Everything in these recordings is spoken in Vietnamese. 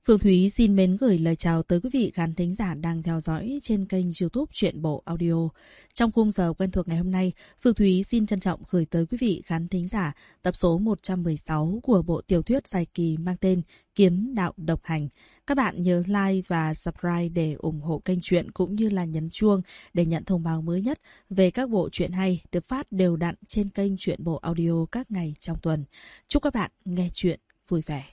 Phương Thúy xin mến gửi lời chào tới quý vị khán thính giả đang theo dõi trên kênh YouTube Truyện Bộ Audio. Trong khung giờ quen thuộc ngày hôm nay, Phương Thúy xin trân trọng gửi tới quý vị khán thính giả tập số 116 của bộ tiểu thuyết dài kỳ mang tên Kiếm Đạo Độc Hành. Các bạn nhớ like và subscribe để ủng hộ kênh truyện cũng như là nhấn chuông để nhận thông báo mới nhất về các bộ truyện hay được phát đều đặn trên kênh Truyện Bộ Audio các ngày trong tuần. Chúc các bạn nghe truyện vui vẻ.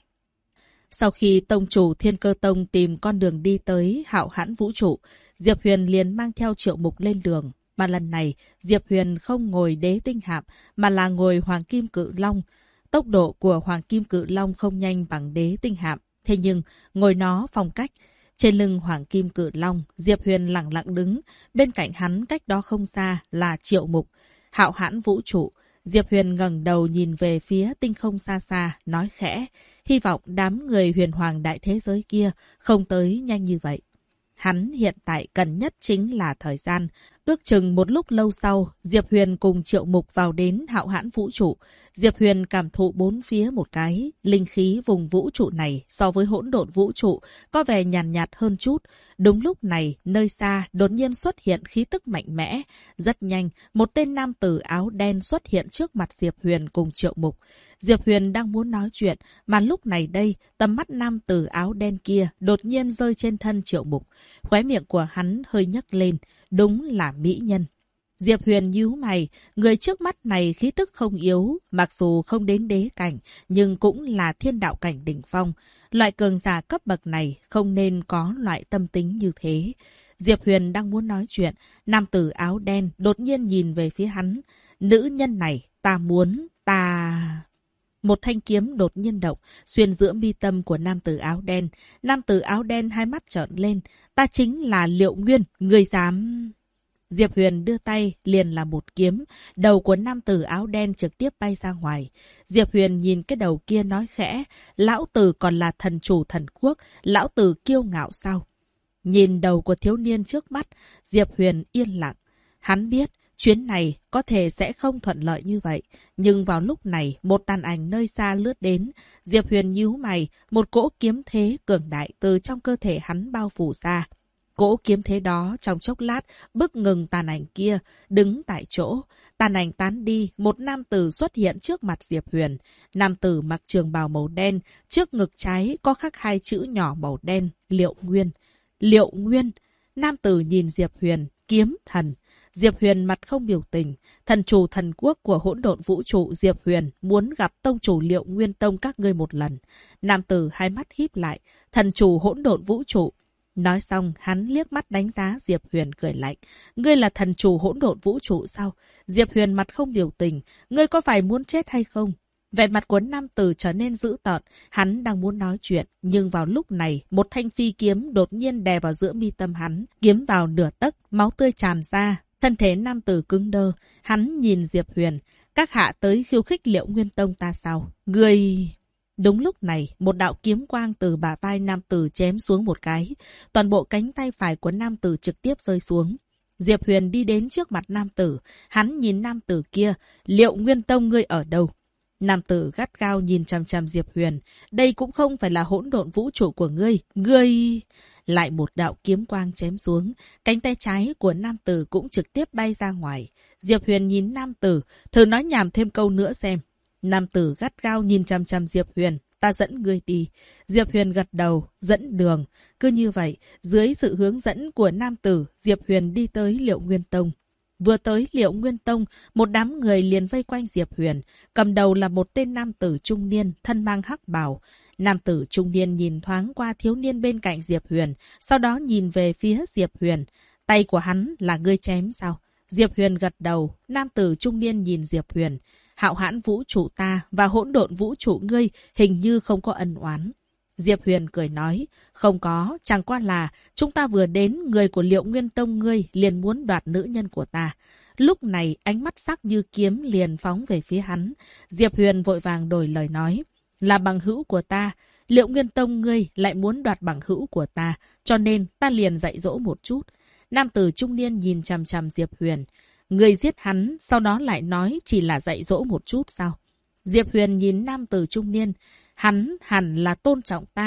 Sau khi tông chủ Thiên Cơ Tông tìm con đường đi tới Hạo Hãn Vũ Trụ, Diệp Huyền liền mang theo Triệu Mục lên đường. Mà lần này, Diệp Huyền không ngồi Đế Tinh Hạm mà là ngồi Hoàng Kim Cự Long. Tốc độ của Hoàng Kim Cự Long không nhanh bằng Đế Tinh Hạm, thế nhưng ngồi nó phong cách. Trên lưng Hoàng Kim Cự Long, Diệp Huyền lặng lặng đứng, bên cạnh hắn cách đó không xa là Triệu Mục. Hạo Hãn Vũ Trụ, Diệp Huyền ngẩng đầu nhìn về phía tinh không xa xa, nói khẽ, hy vọng đám người huyền hoàng đại thế giới kia không tới nhanh như vậy. Hắn hiện tại cần nhất chính là thời gian. Ước chừng một lúc lâu sau, Diệp Huyền cùng Triệu Mục vào đến Hạo Hãn Vũ Trụ. Diệp Huyền cảm thụ bốn phía một cái. Linh khí vùng vũ trụ này so với hỗn độn vũ trụ có vẻ nhàn nhạt hơn chút. Đúng lúc này, nơi xa đột nhiên xuất hiện khí tức mạnh mẽ. Rất nhanh, một tên nam tử áo đen xuất hiện trước mặt Diệp Huyền cùng Triệu Mục. Diệp Huyền đang muốn nói chuyện, mà lúc này đây, tầm mắt nam tử áo đen kia đột nhiên rơi trên thân Triệu Mục. Khóe miệng của hắn hơi nhấc lên, đúng là mỹ nhân. Diệp Huyền nhíu mày, người trước mắt này khí tức không yếu, mặc dù không đến đế cảnh, nhưng cũng là thiên đạo cảnh đỉnh phong. Loại cường giả cấp bậc này không nên có loại tâm tính như thế. Diệp Huyền đang muốn nói chuyện, nam tử áo đen đột nhiên nhìn về phía hắn. Nữ nhân này, ta muốn, ta... Một thanh kiếm đột nhiên động, xuyên giữa mi tâm của nam tử áo đen. Nam tử áo đen hai mắt trợn lên. Ta chính là Liệu Nguyên, người dám... Diệp Huyền đưa tay liền là một kiếm. Đầu của nam tử áo đen trực tiếp bay ra ngoài. Diệp Huyền nhìn cái đầu kia nói khẽ. Lão tử còn là thần chủ thần quốc. Lão tử kiêu ngạo sao? Nhìn đầu của thiếu niên trước mắt, Diệp Huyền yên lặng. Hắn biết chuyến này có thể sẽ không thuận lợi như vậy. Nhưng vào lúc này, một tàn ảnh nơi xa lướt đến. Diệp Huyền nhíu mày, một cỗ kiếm thế cường đại từ trong cơ thể hắn bao phủ ra. Cỗ kiếm thế đó trong chốc lát bức ngừng tàn ảnh kia, đứng tại chỗ. Tàn ảnh tán đi, một nam tử xuất hiện trước mặt Diệp Huyền. Nam tử mặc trường bào màu đen, trước ngực trái có khắc hai chữ nhỏ màu đen, Liệu Nguyên. Liệu Nguyên. Nam tử nhìn Diệp Huyền, kiếm thần. Diệp Huyền mặt không biểu tình. Thần chủ thần quốc của hỗn độn vũ trụ Diệp Huyền muốn gặp tông chủ Liệu Nguyên Tông các ngươi một lần. Nam tử hai mắt híp lại. Thần chủ hỗn độn vũ trụ. Nói xong, hắn liếc mắt đánh giá Diệp Huyền cười lạnh. Ngươi là thần chủ hỗn độn vũ trụ sao? Diệp Huyền mặt không biểu tình. Ngươi có phải muốn chết hay không? Vẻ mặt của nam tử trở nên dữ tợn. Hắn đang muốn nói chuyện, nhưng vào lúc này, một thanh phi kiếm đột nhiên đè vào giữa mi tâm hắn. Kiếm vào nửa tấc, máu tươi tràn ra. Thân thể nam tử cứng đơ. Hắn nhìn Diệp Huyền. Các hạ tới khiêu khích Liệu Nguyên Tông ta sao? Ngươi... Đúng lúc này, một đạo kiếm quang từ bả vai nam tử chém xuống một cái. Toàn bộ cánh tay phải của nam tử trực tiếp rơi xuống. Diệp Huyền đi đến trước mặt nam tử. Hắn nhìn nam tử kia. Liệu Nguyên Tông ngươi ở đâu? Nam tử gắt gao nhìn chằm chằm Diệp Huyền. Đây cũng không phải là hỗn độn vũ trụ của ngươi. Ngươi... Lại một đạo kiếm quang chém xuống. Cánh tay trái của nam tử cũng trực tiếp bay ra ngoài. Diệp Huyền nhìn nam tử. Thử nói nhảm thêm câu nữa xem. Nam tử gắt gao nhìn chằm chằm Diệp Huyền. Ta dẫn ngươi đi. Diệp Huyền gật đầu, dẫn đường. Cứ như vậy, dưới sự hướng dẫn của nam tử, Diệp Huyền đi tới Liệu Nguyên Tông. Vừa tới Liệu Nguyên Tông, một đám người liền vây quanh Diệp Huyền. Cầm đầu là một tên nam tử trung niên, thân mang hắc bào. Nam tử trung niên nhìn thoáng qua thiếu niên bên cạnh Diệp Huyền, sau đó nhìn về phía Diệp Huyền. Tay của hắn là ngươi chém sao? Diệp Huyền gật đầu, nam tử trung niên nhìn Diệp Huyền. Hạo Hãn vũ trụ ta và hỗn độn vũ trụ ngươi hình như không có ân oán. Diệp Huyền cười nói, không có, chẳng qua là chúng ta vừa đến, người của Liệu Nguyên Tông ngươi liền muốn đoạt nữ nhân của ta. Lúc này ánh mắt sắc như kiếm liền phóng về phía hắn. Diệp Huyền vội vàng đổi lời nói, là bằng hữu của ta. Liệu Nguyên Tông ngươi lại muốn đoạt bằng hữu của ta, cho nên ta liền dạy dỗ một chút. Nam tử trung niên nhìn chằm chằm Diệp Huyền. Người giết hắn, sau đó lại nói chỉ là dạy dỗ một chút sao? Diệp Huyền nhìn nam tử trung niên. Hắn hẳn là tôn trọng ta,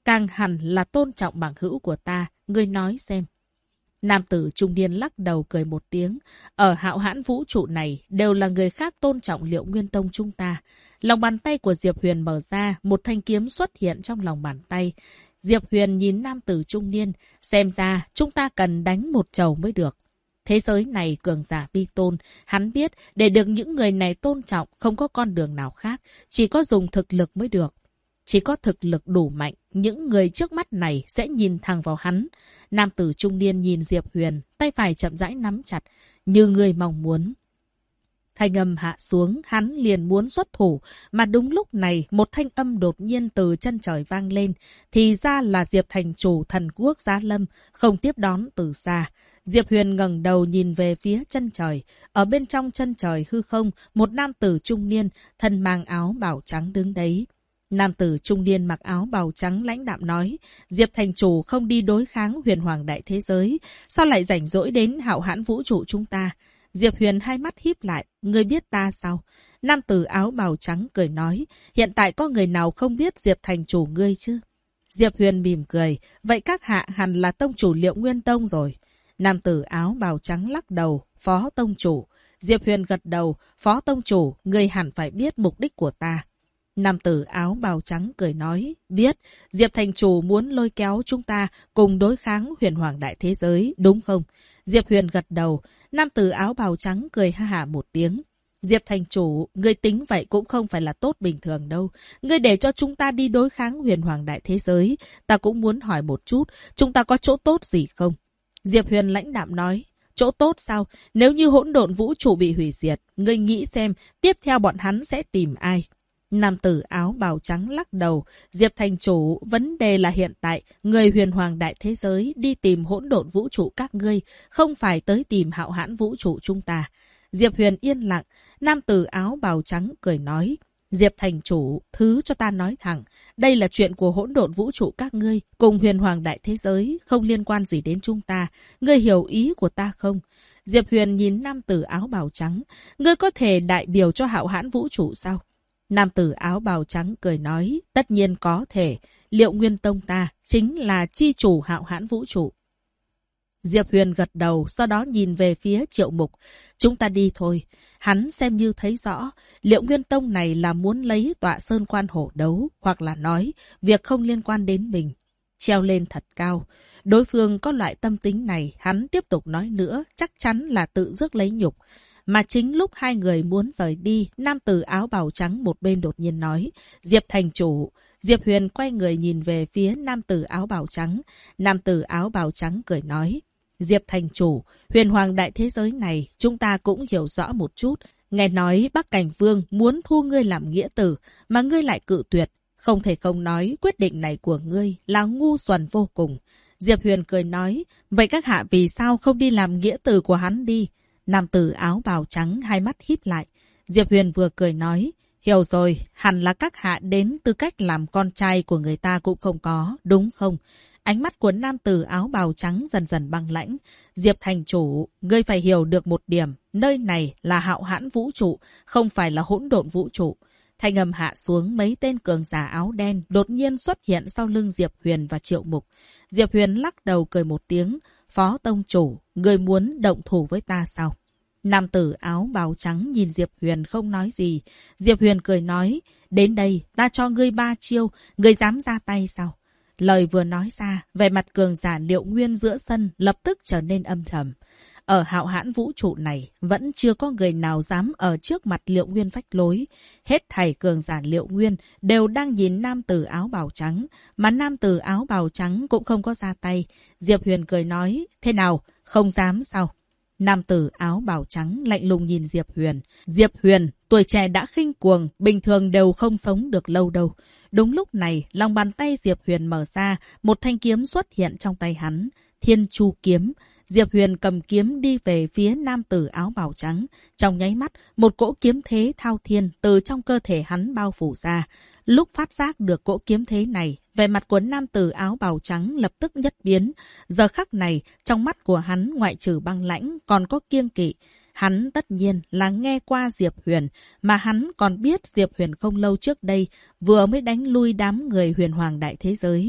càng hẳn là tôn trọng bằng hữu của ta. Ngươi nói xem. Nam tử trung niên lắc đầu cười một tiếng. Ở hạo hãn vũ trụ này đều là người khác tôn trọng Liệu Nguyên Tông chúng ta. Lòng bàn tay của Diệp Huyền mở ra, một thanh kiếm xuất hiện trong lòng bàn tay. Diệp Huyền nhìn nam tử trung niên, xem ra chúng ta cần đánh một trầu mới được. Thế giới này cường giả vi tôn, hắn biết để được những người này tôn trọng không có con đường nào khác, chỉ có dùng thực lực mới được. Chỉ có thực lực đủ mạnh, những người trước mắt này sẽ nhìn thẳng vào hắn. Nam tử trung niên nhìn Diệp Huyền, tay phải chậm rãi nắm chặt, như người mong muốn. Thanh âm hạ xuống, hắn liền muốn xuất thủ, mà đúng lúc này một thanh âm đột nhiên từ chân trời vang lên, thì ra là Diệp thành chủ thần quốc giá lâm, không tiếp đón từ xa. Diệp Huyền ngẩng đầu nhìn về phía chân trời, ở bên trong chân trời hư không, một nam tử trung niên, thân mang áo bào trắng đứng đấy. Nam tử trung niên mặc áo bào trắng lãnh đạm nói, Diệp thành chủ không đi đối kháng huyền hoàng đại thế giới, sao lại rảnh rỗi đến hạo hãn vũ trụ chúng ta? Diệp Huyền hai mắt híp lại, ngươi biết ta sao? Nam tử áo bào trắng cười nói, hiện tại có người nào không biết Diệp thành chủ ngươi chứ? Diệp Huyền mỉm cười, vậy các hạ hẳn là tông chủ Liệu Nguyên Tông rồi. Nam tử áo bào trắng lắc đầu, phó tông chủ. Diệp Huyền gật đầu, phó tông chủ, ngươi hẳn phải biết mục đích của ta. Nam tử áo bào trắng cười nói, biết, Diệp thành chủ muốn lôi kéo chúng ta cùng đối kháng huyền hoàng đại thế giới, đúng không? Diệp Huyền gật đầu, nam tử áo bào trắng cười ha hả một tiếng. Diệp thành chủ, ngươi tính vậy cũng không phải là tốt bình thường đâu. Ngươi để cho chúng ta đi đối kháng huyền hoàng đại thế giới, ta cũng muốn hỏi một chút, chúng ta có chỗ tốt gì không? Diệp Huyền lãnh đạm nói, chỗ tốt sao? Nếu như hỗn độn vũ trụ bị hủy diệt, ngươi nghĩ xem, tiếp theo bọn hắn sẽ tìm ai? Nam tử áo bào trắng lắc đầu, Diệp thành chủ, vấn đề là hiện tại, người huyền hoàng đại thế giới đi tìm hỗn độn vũ trụ các ngươi, không phải tới tìm hạo hãn vũ trụ chúng ta. Diệp Huyền yên lặng, nam tử áo bào trắng cười nói, Diệp thành chủ, thứ cho ta nói thẳng, đây là chuyện của hỗn độn vũ trụ các ngươi, cùng huyền hoàng đại thế giới, không liên quan gì đến chúng ta, ngươi hiểu ý của ta không? Diệp Huyền nhìn nam tử áo bào trắng, ngươi có thể đại biểu cho hạo hãn vũ trụ sao? Nam tử áo bào trắng cười nói, tất nhiên có thể, Liệu Nguyên Tông ta chính là chi chủ hạo hãn vũ trụ. Diệp Huyền gật đầu, sau đó nhìn về phía Triệu Mục. Chúng ta đi thôi. Hắn xem như thấy rõ, Liệu Nguyên Tông này là muốn lấy Tọa Sơn Quan Hổ đấu, hoặc là nói, việc không liên quan đến mình. Treo lên thật cao. Đối phương có loại tâm tính này, hắn tiếp tục nói nữa, chắc chắn là tự rước lấy nhục. Mà chính lúc hai người muốn rời đi, nam tử áo bào trắng một bên đột nhiên nói, Diệp thành chủ. Diệp Huyền quay người nhìn về phía nam tử áo bào trắng. Nam tử áo bào trắng cười nói, Diệp thành chủ, huyền hoàng đại thế giới này chúng ta cũng hiểu rõ một chút. Nghe nói Bắc Cảnh Vương muốn thu ngươi làm nghĩa tử, mà ngươi lại cự tuyệt. Không thể không nói quyết định này của ngươi là ngu xuẩn vô cùng. Diệp Huyền cười nói, vậy các hạ vì sao không đi làm nghĩa tử của hắn đi? Nam tử áo bào trắng hai mắt híp lại. Diệp Huyền vừa cười nói, hiểu rồi, hẳn là các hạ đến tư cách làm con trai của người ta cũng không có, đúng không? Ánh mắt của nam tử áo bào trắng dần dần băng lãnh. Diệp thành chủ, ngươi phải hiểu được một điểm, nơi này là hạo hãn vũ trụ, không phải là hỗn độn vũ trụ. Thanh âm hạ xuống, mấy tên cường giả áo đen đột nhiên xuất hiện sau lưng Diệp Huyền và Triệu Mục. Diệp Huyền lắc đầu cười một tiếng, phó tông chủ, ngươi muốn động thủ với ta sao? Nam tử áo bào trắng nhìn Diệp Huyền không nói gì. Diệp Huyền cười nói, đến đây, ta cho ngươi 3 chiêu, ngươi dám ra tay sao? Lời vừa nói ra, vẻ mặt cường giả Liệu Nguyên giữa sân lập tức trở nên âm trầm. Ở hạo hãn vũ trụ này, vẫn chưa có người nào dám ở trước mặt Liệu Nguyên phách lối. Hết thảy cường giả Liệu Nguyên đều đang nhìn nam tử áo bào trắng, mà nam tử áo bào trắng cũng không có ra tay. Diệp Huyền cười nói, thế nào, không dám sao? Nam tử áo bào trắng lạnh lùng nhìn Diệp Huyền. Diệp Huyền, tuổi trẻ đã khinh cuồng, bình thường đều không sống được lâu đâu. Đúng lúc này, lòng bàn tay Diệp Huyền mở ra, một thanh kiếm xuất hiện trong tay hắn. Thiên Chu kiếm. Diệp Huyền cầm kiếm đi về phía nam tử áo bào trắng. Trong nháy mắt, một cỗ kiếm thế thao thiên từ trong cơ thể hắn bao phủ ra. Lúc phát giác được cỗ kiếm thế này, vẻ mặt của nam tử áo bào trắng lập tức nhất biến. Giờ khắc này, trong mắt của hắn ngoại trừ băng lãnh, còn có kiêng kỵ. Hắn tất nhiên là nghe qua Diệp Huyền, mà hắn còn biết Diệp Huyền không lâu trước đây vừa mới đánh lui đám người huyền hoàng đại thế giới.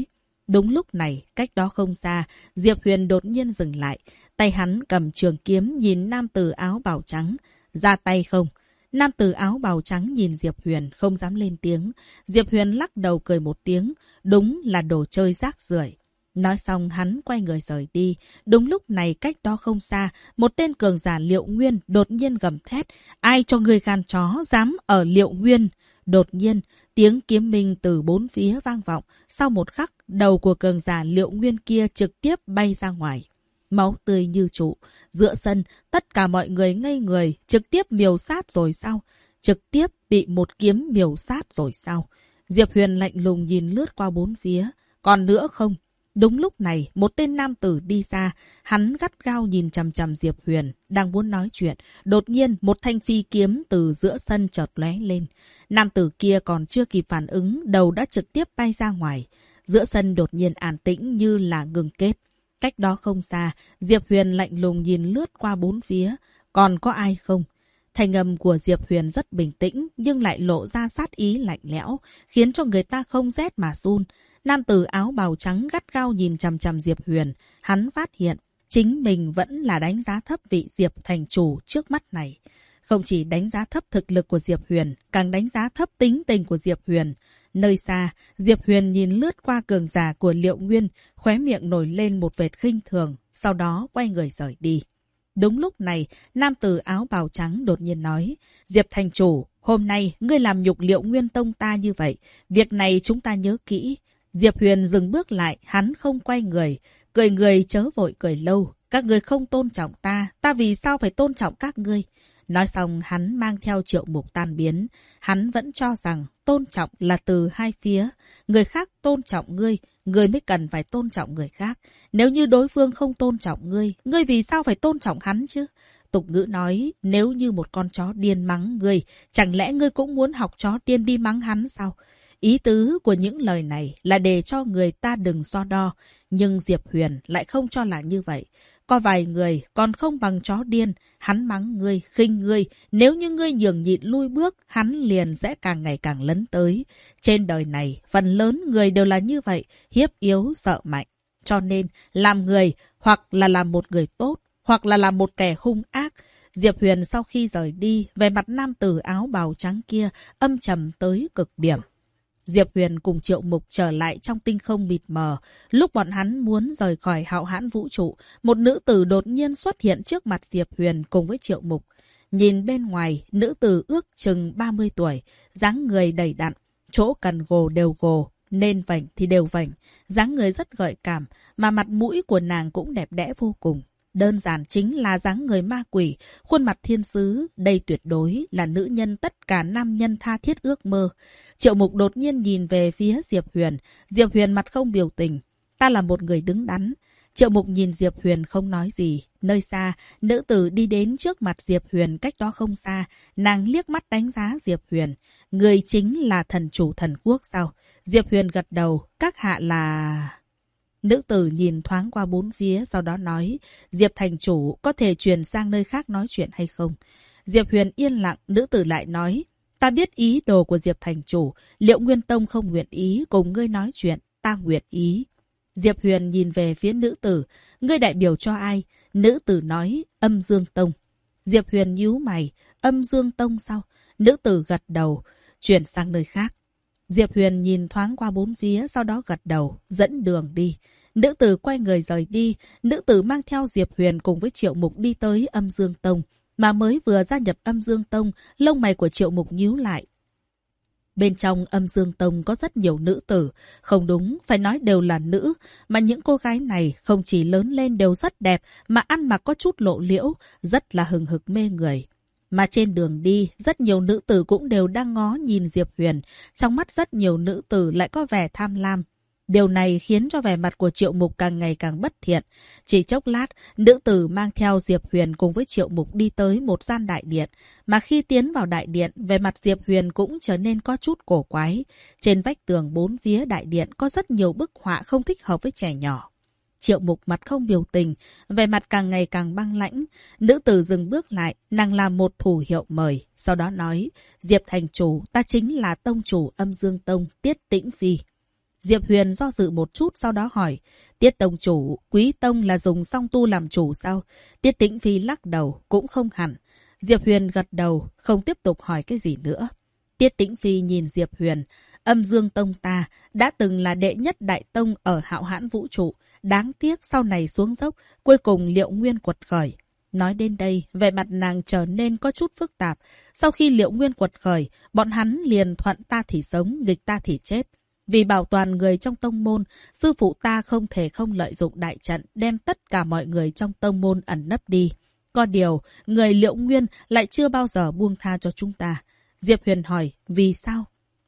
Đúng lúc này, cách đó không xa, Diệp Huyền đột nhiên dừng lại. Tay hắn cầm trường kiếm nhìn nam tử áo bào trắng. Ra tay không? Nam tử áo bào trắng nhìn Diệp Huyền không dám lên tiếng. Diệp Huyền lắc đầu cười một tiếng. Đúng là đồ chơi rác rưởi. Nói xong hắn quay người rời đi. Đúng lúc này cách đó không xa, một tên cường giả Liệu Nguyên đột nhiên gầm thét. Ai cho ngươi gan chó dám ở Liệu Nguyên? Đột nhiên, tiếng kiếm minh từ bốn phía vang vọng. Sau một khắc, đầu của cường giả Liệu Nguyên kia trực tiếp bay ra ngoài. Máu tươi như trụ. Giữa sân, tất cả mọi người ngây người, trực tiếp miểu sát rồi sao? Trực tiếp bị một kiếm miểu sát rồi sao? Diệp Huyền lạnh lùng nhìn lướt qua bốn phía. Còn nữa không? Đúng lúc này, một tên nam tử đi ra, hắn gắt gao nhìn chằm chằm Diệp Huyền, đang muốn nói chuyện. Đột nhiên, một thanh phi kiếm từ giữa sân chợt lóe lên. Nam tử kia còn chưa kịp phản ứng, đầu đã trực tiếp bay ra ngoài. Giữa sân đột nhiên an tĩnh như là ngừng kết. Cách đó không xa, Diệp Huyền lạnh lùng nhìn lướt qua bốn phía. Còn có ai không? Thanh âm của Diệp Huyền rất bình tĩnh, nhưng lại lộ ra sát ý lạnh lẽo, khiến cho người ta không rét mà run. Nam tử áo bào trắng gắt gao nhìn chằm chằm Diệp Huyền. Hắn phát hiện, chính mình vẫn là đánh giá thấp vị Diệp thành chủ trước mắt này. Không chỉ đánh giá thấp thực lực của Diệp Huyền, càng đánh giá thấp tính tình của Diệp Huyền. Nơi xa, Diệp Huyền nhìn lướt qua cường giả của Liệu Nguyên, khóe miệng nổi lên một vệt khinh thường, sau đó quay người rời đi. Đúng lúc này, nam tử áo bào trắng đột nhiên nói, Diệp thành chủ, hôm nay ngươi làm nhục Liệu Nguyên tông ta như vậy, việc này chúng ta nhớ kỹ. Diệp Huyền dừng bước lại, hắn không quay người. Cười người chớ vội cười lâu. Các ngươi không tôn trọng ta, ta vì sao phải tôn trọng các ngươi? Nói xong hắn mang theo Triệu Mục tan biến. Hắn vẫn cho rằng tôn trọng là từ hai phía. Người khác tôn trọng ngươi, ngươi mới cần phải tôn trọng người khác. Nếu như đối phương không tôn trọng ngươi, ngươi vì sao phải tôn trọng hắn chứ? Tục ngữ nói, nếu như một con chó điên mắng ngươi, chẳng lẽ ngươi cũng muốn học chó điên đi mắng hắn sao? Ý tứ của những lời này là để cho người ta đừng so đo. Nhưng Diệp Huyền lại không cho là như vậy. Có vài người còn không bằng chó điên. Hắn mắng ngươi, khinh ngươi. Nếu như ngươi nhường nhịn lui bước, hắn liền sẽ càng ngày càng lấn tới. Trên đời này, phần lớn người đều là như vậy. Hiếp yếu, sợ mạnh. Cho nên, làm người, hoặc là làm một người tốt, hoặc là làm một kẻ hung ác. Diệp Huyền sau khi rời đi, về mặt nam tử áo bào trắng kia, âm trầm tới cực điểm. Diệp Huyền cùng Triệu Mục trở lại trong tinh không mịt mờ. Lúc bọn hắn muốn rời khỏi hạo hãn vũ trụ, một nữ tử đột nhiên xuất hiện trước mặt Diệp Huyền cùng với Triệu Mục. Nhìn bên ngoài, nữ tử ước chừng 30 tuổi, dáng người đầy đặn, chỗ cần gồ đều gồ, nên vảnh thì đều vảnh, dáng người rất gợi cảm, mà mặt mũi của nàng cũng đẹp đẽ vô cùng. Đơn giản chính là dáng người ma quỷ, khuôn mặt thiên sứ, đây tuyệt đối là nữ nhân tất cả nam nhân tha thiết ước mơ. Triệu Mục đột nhiên nhìn về phía Diệp Huyền. Diệp Huyền mặt không biểu tình. Ta là một người đứng đắn. Triệu Mục nhìn Diệp Huyền không nói gì. Nơi xa, nữ tử đi đến trước mặt Diệp Huyền cách đó không xa. Nàng liếc mắt đánh giá Diệp Huyền. Người chính là thần chủ thần quốc sao? Diệp Huyền gật đầu. Các hạ là... Nữ tử nhìn thoáng qua bốn phía, sau đó nói, Diệp thành chủ có thể chuyển sang nơi khác nói chuyện hay không? Diệp Huyền yên lặng, nữ tử lại nói, ta biết ý đồ của Diệp thành chủ, Liệu Nguyên Tông không nguyện ý cùng ngươi nói chuyện, ta nguyện ý. Diệp Huyền nhìn về phía nữ tử, ngươi đại biểu cho ai? Nữ tử nói, Âm Dương Tông. Diệp Huyền nhíu mày, Âm Dương Tông sao? Nữ tử gật đầu, chuyển sang nơi khác. Diệp Huyền nhìn thoáng qua bốn phía, sau đó gật đầu, dẫn đường đi. Nữ tử quay người rời đi. Nữ tử mang theo Diệp Huyền cùng với Triệu Mục đi tới Âm Dương Tông. Mà mới vừa gia nhập Âm Dương Tông, lông mày của Triệu Mục nhíu lại. Bên trong Âm Dương Tông có rất nhiều nữ tử. Không đúng, phải nói đều là nữ. Mà những cô gái này không chỉ lớn lên đều rất đẹp, mà ăn mặc có chút lộ liễu, rất là hừng hực mê người. Mà trên đường đi, rất nhiều nữ tử cũng đều đang ngó nhìn Diệp Huyền. Trong mắt rất nhiều nữ tử lại có vẻ tham lam. Điều này khiến cho vẻ mặt của Triệu Mục càng ngày càng bất thiện. Chỉ chốc lát, nữ tử mang theo Diệp Huyền cùng với Triệu Mục đi tới một gian đại điện. Mà khi tiến vào đại điện, vẻ mặt Diệp Huyền cũng trở nên có chút cổ quái. Trên vách tường bốn phía đại điện có rất nhiều bức họa không thích hợp với trẻ nhỏ. Triệu Mục mặt không biểu tình, vẻ mặt càng ngày càng băng lãnh. Nữ tử dừng bước lại, nàng làm một thủ hiệu mời. Sau đó nói, Diệp thành chủ, ta chính là tông chủ Âm Dương Tông, Tiết Tĩnh Phi. Diệp Huyền do dự một chút sau đó hỏi. Tiết tông chủ, Quý tông là dùng song tu làm chủ sao? Tiết Tĩnh Phi lắc đầu, cũng không hẳn. Diệp Huyền gật đầu, không tiếp tục hỏi cái gì nữa. Tiết Tĩnh Phi nhìn Diệp Huyền. Âm Dương Tông ta đã từng là đệ nhất đại tông ở hạo hãn vũ trụ. Đáng tiếc sau này xuống dốc, cuối cùng Liệu Nguyên quật khởi. Nói đến đây, vẻ mặt nàng trở nên có chút phức tạp. Sau khi Liệu Nguyên quật khởi, bọn hắn liền thuận ta thì sống, nghịch ta thì chết. Vì bảo toàn người trong tông môn, sư phụ ta không thể không lợi dụng đại trận đem tất cả mọi người trong tông môn ẩn nấp đi. Có điều, người Liệu Nguyên lại chưa bao giờ buông tha cho chúng ta. Diệp Huyền hỏi, vì sao?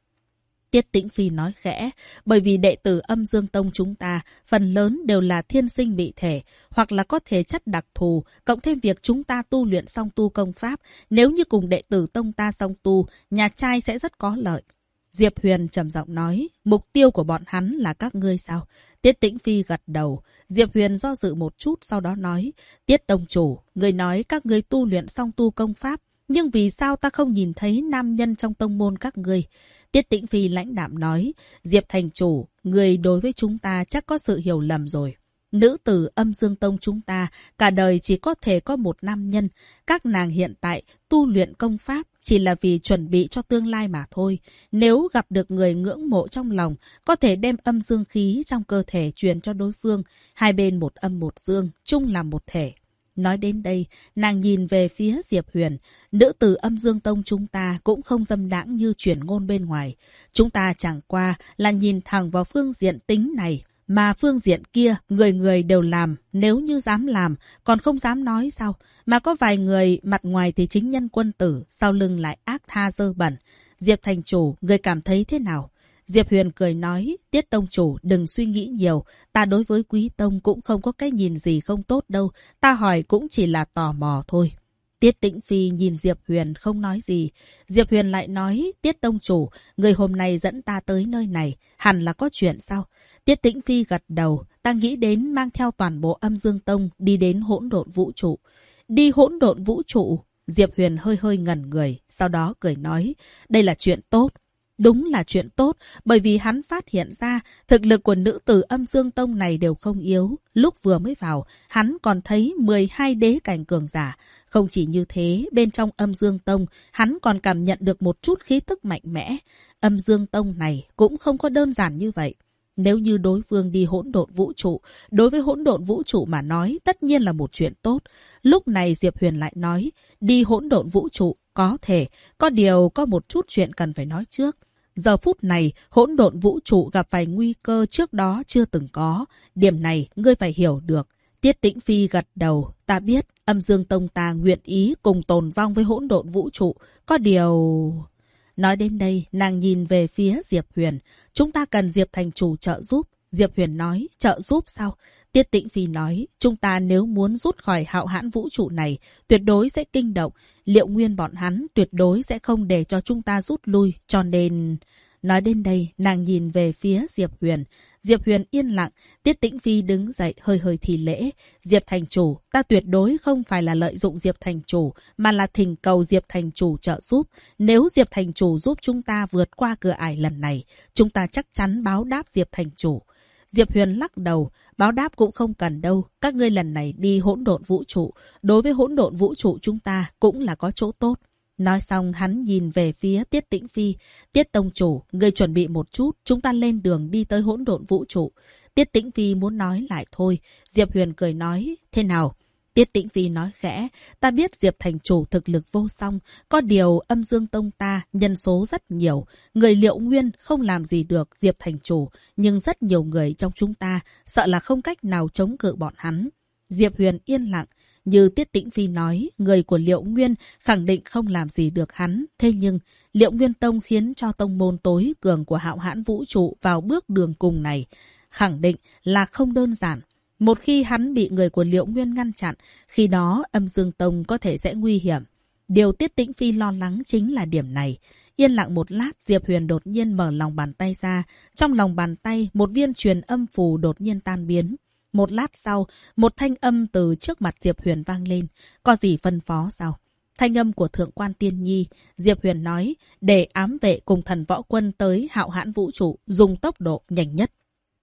Tiết Tĩnh Phi nói khẽ, bởi vì đệ tử Âm Dương Tông chúng ta phần lớn đều là thiên sinh bị thể, hoặc là có thể chất đặc thù, cộng thêm việc chúng ta tu luyện song tu công pháp. Nếu như cùng đệ tử tông ta song tu, nhà trai sẽ rất có lợi. Diệp Huyền trầm giọng nói, mục tiêu của bọn hắn là các ngươi sao? Tiết Tĩnh Phi gật đầu. Diệp Huyền do dự một chút sau đó nói, Tiết tông chủ, người nói các ngươi tu luyện song tu công pháp, nhưng vì sao ta không nhìn thấy nam nhân trong tông môn các ngươi? Tiết Tĩnh Phi lãnh đạm nói, Diệp thành chủ, người đối với chúng ta chắc có sự hiểu lầm rồi. Nữ tử Âm Dương Tông chúng ta cả đời chỉ có thể có một nam nhân. Các nàng hiện tại tu luyện công pháp chỉ là vì chuẩn bị cho tương lai mà thôi. Nếu gặp được người ngưỡng mộ trong lòng, có thể đem âm dương khí trong cơ thể truyền cho đối phương. Hai bên một âm một dương, chung là một thể. Nói đến đây, nàng nhìn về phía Diệp Huyền. Nữ tử Âm Dương Tông chúng ta cũng không dâm đãng như truyền ngôn bên ngoài. Chúng ta chẳng qua là nhìn thẳng vào phương diện tính này. Mà phương diện kia, người người đều làm. Nếu như dám làm, còn không dám nói sao? Mà có vài người mặt ngoài thì chính nhân quân tử, sau lưng lại ác tha dơ bẩn. Diệp thành chủ, người cảm thấy thế nào? Diệp Huyền cười nói, Tiết tông chủ đừng suy nghĩ nhiều, ta đối với Quý tông cũng không có cái nhìn gì không tốt đâu, ta hỏi cũng chỉ là tò mò thôi. Tiết Tĩnh Phi nhìn Diệp Huyền không nói gì. Diệp Huyền lại nói, Tiết tông chủ, người hôm nay dẫn ta tới nơi này, hẳn là có chuyện sao? Tiết Tĩnh Phi gật đầu, ta nghĩ đến mang theo toàn bộ Âm Dương Tông đi đến hỗn độn vũ trụ. Đi hỗn độn vũ trụ? Diệp Huyền hơi hơi ngẩn người, sau đó cười nói, đây là chuyện tốt. Đúng là chuyện tốt, bởi vì hắn phát hiện ra thực lực của nữ tử Âm Dương Tông này đều không yếu. Lúc vừa mới vào, hắn còn thấy 12 đế cảnh cường giả. Không chỉ như thế, bên trong Âm Dương Tông, hắn còn cảm nhận được một chút khí tức mạnh mẽ. Âm Dương Tông này cũng không có đơn giản như vậy. Nếu như đối phương đi hỗn độn vũ trụ, đối với hỗn độn vũ trụ mà nói, tất nhiên là một chuyện tốt. Lúc này Diệp Huyền lại nói, đi hỗn độn vũ trụ, có thể, có điều có một chút chuyện cần phải nói trước. Giờ phút này, hỗn độn vũ trụ gặp phải nguy cơ trước đó chưa từng có. Điểm này, ngươi phải hiểu được. Tiết Tĩnh Phi gật đầu, ta biết, Âm Dương Tông ta nguyện ý cùng tồn vong với hỗn độn vũ trụ. Có điều... Nói đến đây, nàng nhìn về phía Diệp Huyền. Chúng ta cần Diệp thành chủ trợ giúp. Diệp Huyền nói, trợ giúp sao? Tiết Tĩnh Phi nói, chúng ta nếu muốn rút khỏi hạo hãn vũ trụ này, tuyệt đối sẽ kinh động. Liệu Nguyên bọn hắn tuyệt đối sẽ không để cho chúng ta rút lui, cho nên... Nói đến đây, nàng nhìn về phía Diệp Huyền. Diệp Huyền yên lặng, Tiết Tĩnh Phi đứng dậy hơi hơi thì lễ. Diệp thành chủ, ta tuyệt đối không phải là lợi dụng Diệp thành chủ, mà là thỉnh cầu Diệp thành chủ trợ giúp. Nếu Diệp thành chủ giúp chúng ta vượt qua cửa ải lần này, chúng ta chắc chắn báo đáp Diệp thành chủ. Diệp Huyền lắc đầu, báo đáp cũng không cần đâu. Các ngươi lần này đi hỗn độn vũ trụ, đối với hỗn độn vũ trụ chúng ta cũng là có chỗ tốt. Nói xong hắn nhìn về phía Tiết Tĩnh Phi. Tiết tông chủ, ngươi chuẩn bị một chút, chúng ta lên đường đi tới hỗn độn vũ trụ. Tiết Tĩnh Phi muốn nói lại thôi. Diệp Huyền cười nói, thế nào? Tiết Tĩnh Phi nói khẽ, ta biết Diệp thành chủ thực lực vô song, có điều Âm Dương Tông ta nhân số rất nhiều. Người Liệu Nguyên không làm gì được Diệp thành chủ, nhưng rất nhiều người trong chúng ta sợ là không cách nào chống cự bọn hắn. Diệp Huyền yên lặng. Như Tiết Tĩnh Phi nói, người của Liệu Nguyên khẳng định không làm gì được hắn. Thế nhưng, Liệu Nguyên Tông khiến cho tông môn tối cường của hạo hãn vũ trụ vào bước đường cùng này. Khẳng định là không đơn giản. Một khi hắn bị người của Liệu Nguyên ngăn chặn, khi đó Âm Dương Tông có thể sẽ nguy hiểm. Điều Tiết Tĩnh Phi lo lắng chính là điểm này. Yên lặng một lát, Diệp Huyền đột nhiên mở lòng bàn tay ra. Trong lòng bàn tay, một viên truyền âm phù đột nhiên tan biến. Một lát sau, một thanh âm từ trước mặt Diệp Huyền vang lên. Có gì phân phó sao? thanh âm của Thượng quan Tiên Nhi. Diệp Huyền nói, để ám vệ cùng thần võ quân tới Hạo Hãn vũ trụ, dùng tốc độ nhanh nhất.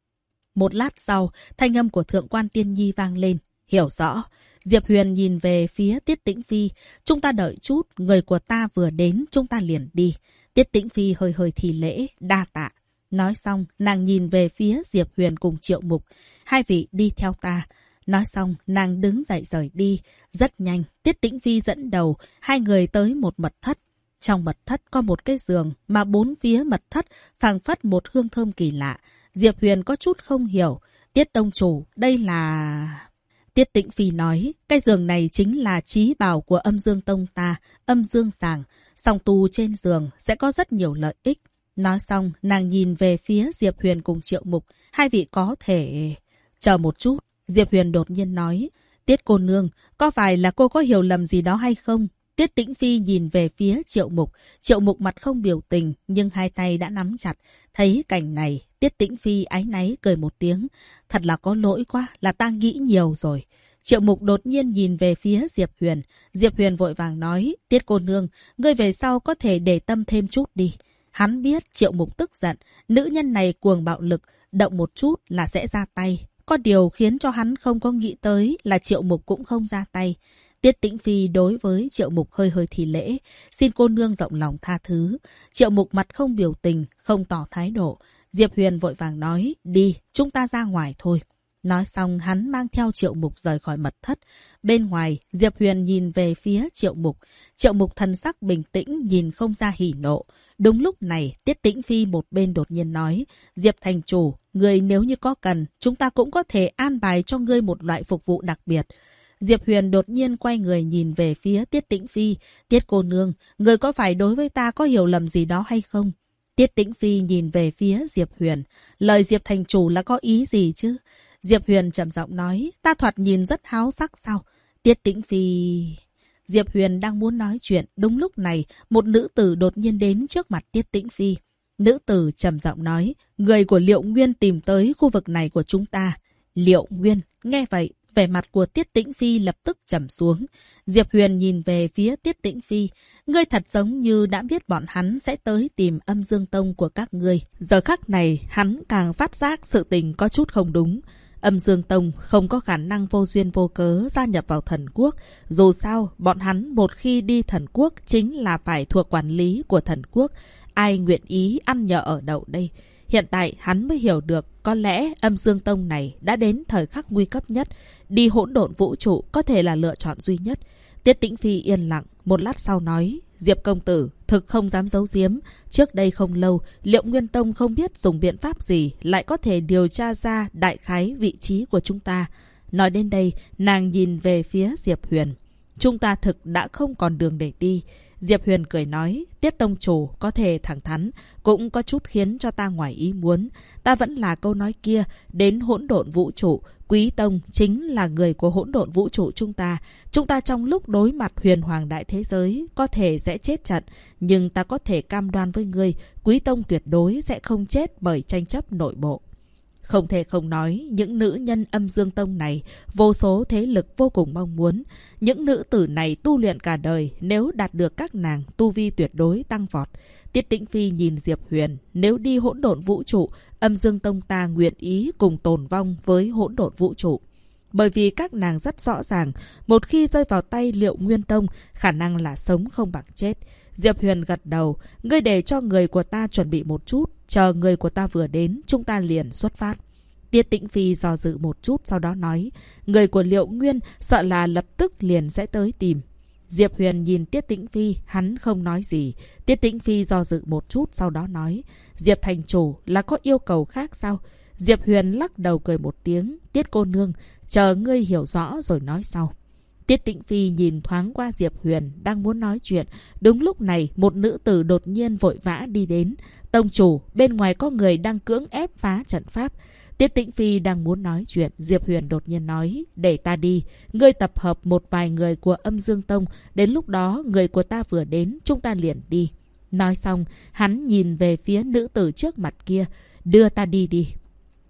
Một lát sau, thanh âm của Thượng quan Tiên Nhi vang lên. Hiểu rõ. Diệp Huyền nhìn về phía Tiết Tĩnh Phi. Chúng ta đợi chút, người của ta vừa đến, chúng ta liền đi. Tiết Tĩnh Phi hơi hơi thì lễ, đa tạ. Nói xong, nàng nhìn về phía Diệp Huyền cùng Triệu Mục. Hai vị đi theo ta. Nói xong, nàng đứng dậy rời đi. Rất nhanh, Tiết Tĩnh Phi dẫn đầu, hai người tới một mật thất. Trong mật thất có một cái giường, mà bốn phía mật thất phảng phất một hương thơm kỳ lạ. Diệp Huyền có chút không hiểu. Tiết tông chủ, đây là... Tiết Tĩnh Phi nói, cái giường này chính là chí bảo của Âm Dương Tông ta, Âm Dương Sàng. Song tu trên giường sẽ có rất nhiều lợi ích. Nói xong, nàng nhìn về phía Diệp Huyền cùng Triệu Mục. Hai vị có thể... Chờ một chút, Diệp Huyền đột nhiên nói. Tiết cô nương, có phải là cô có hiểu lầm gì đó hay không? Tiết Tĩnh Phi nhìn về phía Triệu Mục. Triệu Mục mặt không biểu tình, nhưng hai tay đã nắm chặt. Thấy cảnh này, Tiết Tĩnh Phi áy náy cười một tiếng. Thật là có lỗi quá, là ta nghĩ nhiều rồi. Triệu Mục đột nhiên nhìn về phía Diệp Huyền. Diệp Huyền vội vàng nói, Tiết cô nương, ngươi về sau có thể để tâm thêm chút đi. Hắn biết Triệu Mục tức giận, nữ nhân này cuồng bạo lực, động một chút là sẽ ra tay. Có điều khiến cho hắn không có nghĩ tới là Triệu Mục cũng không ra tay. Tiết Tĩnh Phi đối với Triệu Mục hơi hơi thì lễ, xin cô nương rộng lòng tha thứ. Triệu Mục mặt không biểu tình, không tỏ thái độ. Diệp Huyền vội vàng nói, đi, chúng ta ra ngoài thôi. Nói xong hắn mang theo Triệu Mục rời khỏi mật thất. Bên ngoài, Diệp Huyền nhìn về phía Triệu Mục. Triệu Mục thần sắc bình tĩnh, nhìn không ra hỉ nộ. Đúng lúc này, Tiết Tĩnh Phi một bên đột nhiên nói, Diệp thành chủ, người nếu như có cần, chúng ta cũng có thể an bài cho ngươi một loại phục vụ đặc biệt. Diệp Huyền đột nhiên quay người nhìn về phía Tiết Tĩnh Phi. Tiết cô nương, người có phải đối với ta có hiểu lầm gì đó hay không? Tiết Tĩnh Phi nhìn về phía Diệp Huyền. Lời Diệp thành chủ là có ý gì chứ? Diệp Huyền trầm giọng nói, ta thoạt nhìn rất háo sắc sao? Tiết Tĩnh Phi... Diệp Huyền đang muốn nói chuyện, đúng lúc này, một nữ tử đột nhiên đến trước mặt Tiết Tĩnh Phi. Nữ tử trầm giọng nói, người của Liệu Nguyên tìm tới khu vực này của chúng ta. Liệu Nguyên, nghe vậy, vẻ mặt của Tiết Tĩnh Phi lập tức trầm xuống. Diệp Huyền nhìn về phía Tiết Tĩnh Phi, ngươi thật giống như đã biết bọn hắn sẽ tới tìm Âm Dương Tông của các ngươi. Giờ khắc này, hắn càng phát giác sự tình có chút không đúng. Âm Dương Tông không có khả năng vô duyên vô cớ gia nhập vào thần quốc. Dù sao, bọn hắn một khi đi thần quốc chính là phải thuộc quản lý của thần quốc. Ai nguyện ý ăn nhờ ở đậu đây? Hiện tại hắn mới hiểu được có lẽ Âm Dương Tông này đã đến thời khắc nguy cấp nhất. Đi hỗn độn vũ trụ có thể là lựa chọn duy nhất. Tiết Tĩnh Phi yên lặng, một lát sau nói, Diệp công tử, thực không dám giấu giếm. Trước đây không lâu, Liệu Nguyên Tông không biết dùng biện pháp gì lại có thể điều tra ra đại khái vị trí của chúng ta. Nói đến đây, nàng nhìn về phía Diệp Huyền. Chúng ta thực đã không còn đường để đi. Diệp Huyền cười nói, Tiết tông chủ có thể thẳng thắn, cũng có chút khiến cho ta ngoài ý muốn. Ta vẫn là câu nói kia, đến hỗn độn vũ trụ, Quý Tông chính là người của hỗn độn vũ trụ chúng ta. Chúng ta trong lúc đối mặt huyền hoàng đại thế giới có thể sẽ chết trận, nhưng ta có thể cam đoan với ngươi, Quý Tông tuyệt đối sẽ không chết bởi tranh chấp nội bộ. Không thể không nói, những nữ nhân Âm Dương Tông này, vô số thế lực vô cùng mong muốn. Những nữ tử này tu luyện cả đời, nếu đạt được các nàng, tu vi tuyệt đối tăng vọt. Tiết Tĩnh Phi nhìn Diệp Huyền, nếu đi hỗn độn vũ trụ, Âm Dương Tông ta nguyện ý cùng tồn vong với hỗn độn vũ trụ. Bởi vì các nàng rất rõ ràng, một khi rơi vào tay Liệu Nguyên Tông, khả năng là sống không bằng chết. Diệp Huyền gật đầu, ngươi để cho người của ta chuẩn bị một chút, chờ người của ta vừa đến, chúng ta liền xuất phát. Tiết Tĩnh Phi do dự một chút sau đó nói, người của Liệu Nguyên sợ là lập tức liền sẽ tới tìm. Diệp Huyền nhìn Tiết Tĩnh Phi, hắn không nói gì. Tiết Tĩnh Phi do dự một chút sau đó nói, Diệp thành chủ là có yêu cầu khác sao? Diệp Huyền lắc đầu cười một tiếng, Tiết cô nương, chờ ngươi hiểu rõ rồi nói sau. Tiết Tĩnh Phi nhìn thoáng qua Diệp Huyền đang muốn nói chuyện. Đúng lúc này một nữ tử đột nhiên vội vã đi đến. Tông chủ, bên ngoài có người đang cưỡng ép phá trận pháp. Tiết Tĩnh Phi đang muốn nói chuyện, Diệp Huyền đột nhiên nói, để ta đi. Ngươi tập hợp một vài người của Âm Dương Tông. Đến lúc đó người của ta vừa đến, chúng ta liền đi. Nói xong, hắn nhìn về phía nữ tử trước mặt kia. Đưa ta đi đi.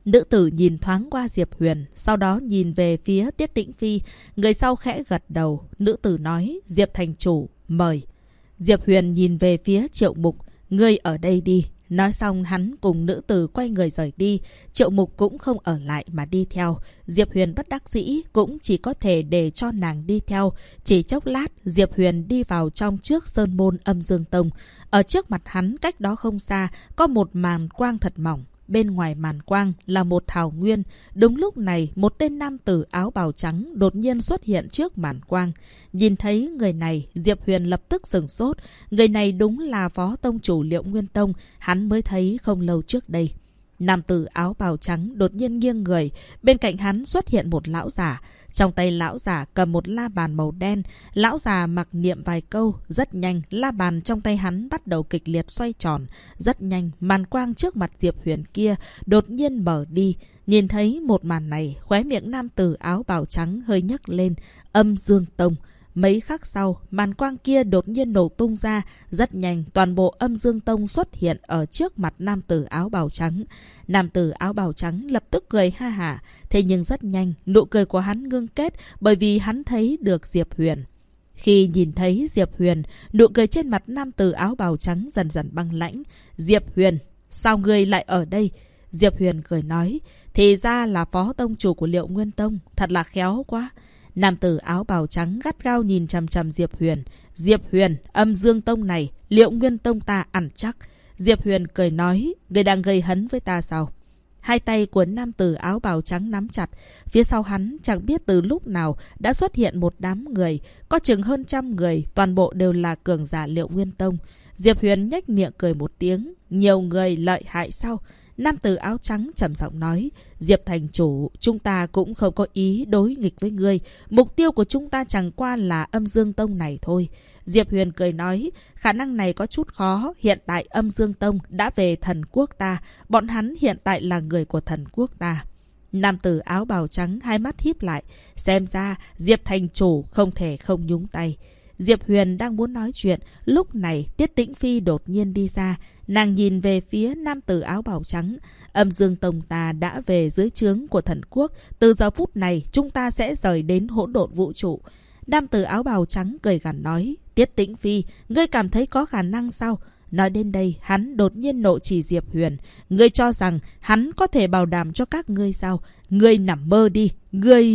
Nữ tử nhìn thoáng qua Diệp Huyền, sau đó nhìn về phía Tiết Tĩnh Phi. Người sau khẽ gật đầu. Nữ tử nói, Diệp thành chủ, mời. Diệp Huyền nhìn về phía Triệu Mục, ngươi ở đây đi. Nói xong hắn cùng nữ tử quay người rời đi. Triệu Mục cũng không ở lại mà đi theo. Diệp Huyền bất đắc dĩ cũng chỉ có thể để cho nàng đi theo. Chỉ chốc lát Diệp Huyền đi vào trong trước sơn môn Âm Dương Tông. Ở trước mặt hắn cách đó không xa có một màn quang thật mỏng. Bên ngoài màn quang là một thảo nguyên. Đúng lúc này một tên nam tử áo bào trắng đột nhiên xuất hiện trước màn quang. Nhìn thấy người này, Diệp Huyền lập tức sửng sốt. Người này đúng là phó tông chủ Liệu Nguyên Tông, hắn mới thấy không lâu trước đây. Nam tử áo bào trắng đột nhiên nghiêng người, bên cạnh hắn xuất hiện một lão giả. Trong tay lão giả cầm một la bàn màu đen. Lão già mặc niệm vài câu. Rất nhanh, la bàn trong tay hắn bắt đầu kịch liệt xoay tròn. Rất nhanh, màn quang trước mặt Diệp Huyền kia đột nhiên mở đi. Nhìn thấy một màn này, khóe miệng nam tử áo bào trắng hơi nhấc lên. Âm Dương Tông. Mấy khắc sau, màn quang kia đột nhiên nổ tung ra. Rất nhanh, toàn bộ Âm Dương Tông xuất hiện ở trước mặt nam tử áo bào trắng. Nam tử áo bào trắng lập tức cười ha hả. Thế nhưng rất nhanh, nụ cười của hắn ngưng kết bởi vì hắn thấy được Diệp Huyền. Khi nhìn thấy Diệp Huyền, nụ cười trên mặt nam tử áo bào trắng dần dần băng lãnh. Diệp Huyền, sao ngươi lại ở đây? Diệp Huyền cười nói, thì ra là phó tông chủ của Liệu Nguyên Tông, thật là khéo quá. Nam tử áo bào trắng gắt gao nhìn chằm chằm Diệp Huyền. Diệp Huyền, Âm Dương Tông này, Liệu Nguyên Tông ta ăn chắc. Diệp Huyền cười nói, người đang gây hấn với ta sao? Hai tay của nam tử áo bào trắng nắm chặt. Phía sau hắn chẳng biết từ lúc nào đã xuất hiện một đám người. Có chừng hơn 100 người, toàn bộ đều là cường giả Liệu Nguyên Tông. Diệp Huyền nhếch miệng cười một tiếng. Nhiều người lợi hại sao? Nam tử áo trắng trầm giọng nói, Diệp thành chủ, chúng ta cũng không có ý đối nghịch với ngươi. Mục tiêu của chúng ta chẳng qua là Âm Dương Tông này thôi. Diệp Huyền cười nói, khả năng này có chút khó. Hiện tại Âm Dương Tông đã về thần quốc ta. Bọn hắn hiện tại là người của thần quốc ta. Nam tử áo bào trắng hai mắt híp lại. Xem ra Diệp thành chủ không thể không nhúng tay. Diệp Huyền đang muốn nói chuyện. Lúc này Tiết Tĩnh Phi đột nhiên đi ra. Nàng nhìn về phía nam tử áo bào trắng. Âm Dương Tông ta đã về dưới trướng của thần quốc. Từ giờ phút này chúng ta sẽ rời đến hỗn độn vũ trụ. Nam tử áo bào trắng cười gằn nói, Tiết Tĩnh Phi, ngươi cảm thấy có khả năng sao? Nói đến đây, hắn đột nhiên nộ chỉ Diệp Huyền. Ngươi cho rằng hắn có thể bảo đảm cho các ngươi sao? Ngươi nằm mơ đi, ngươi...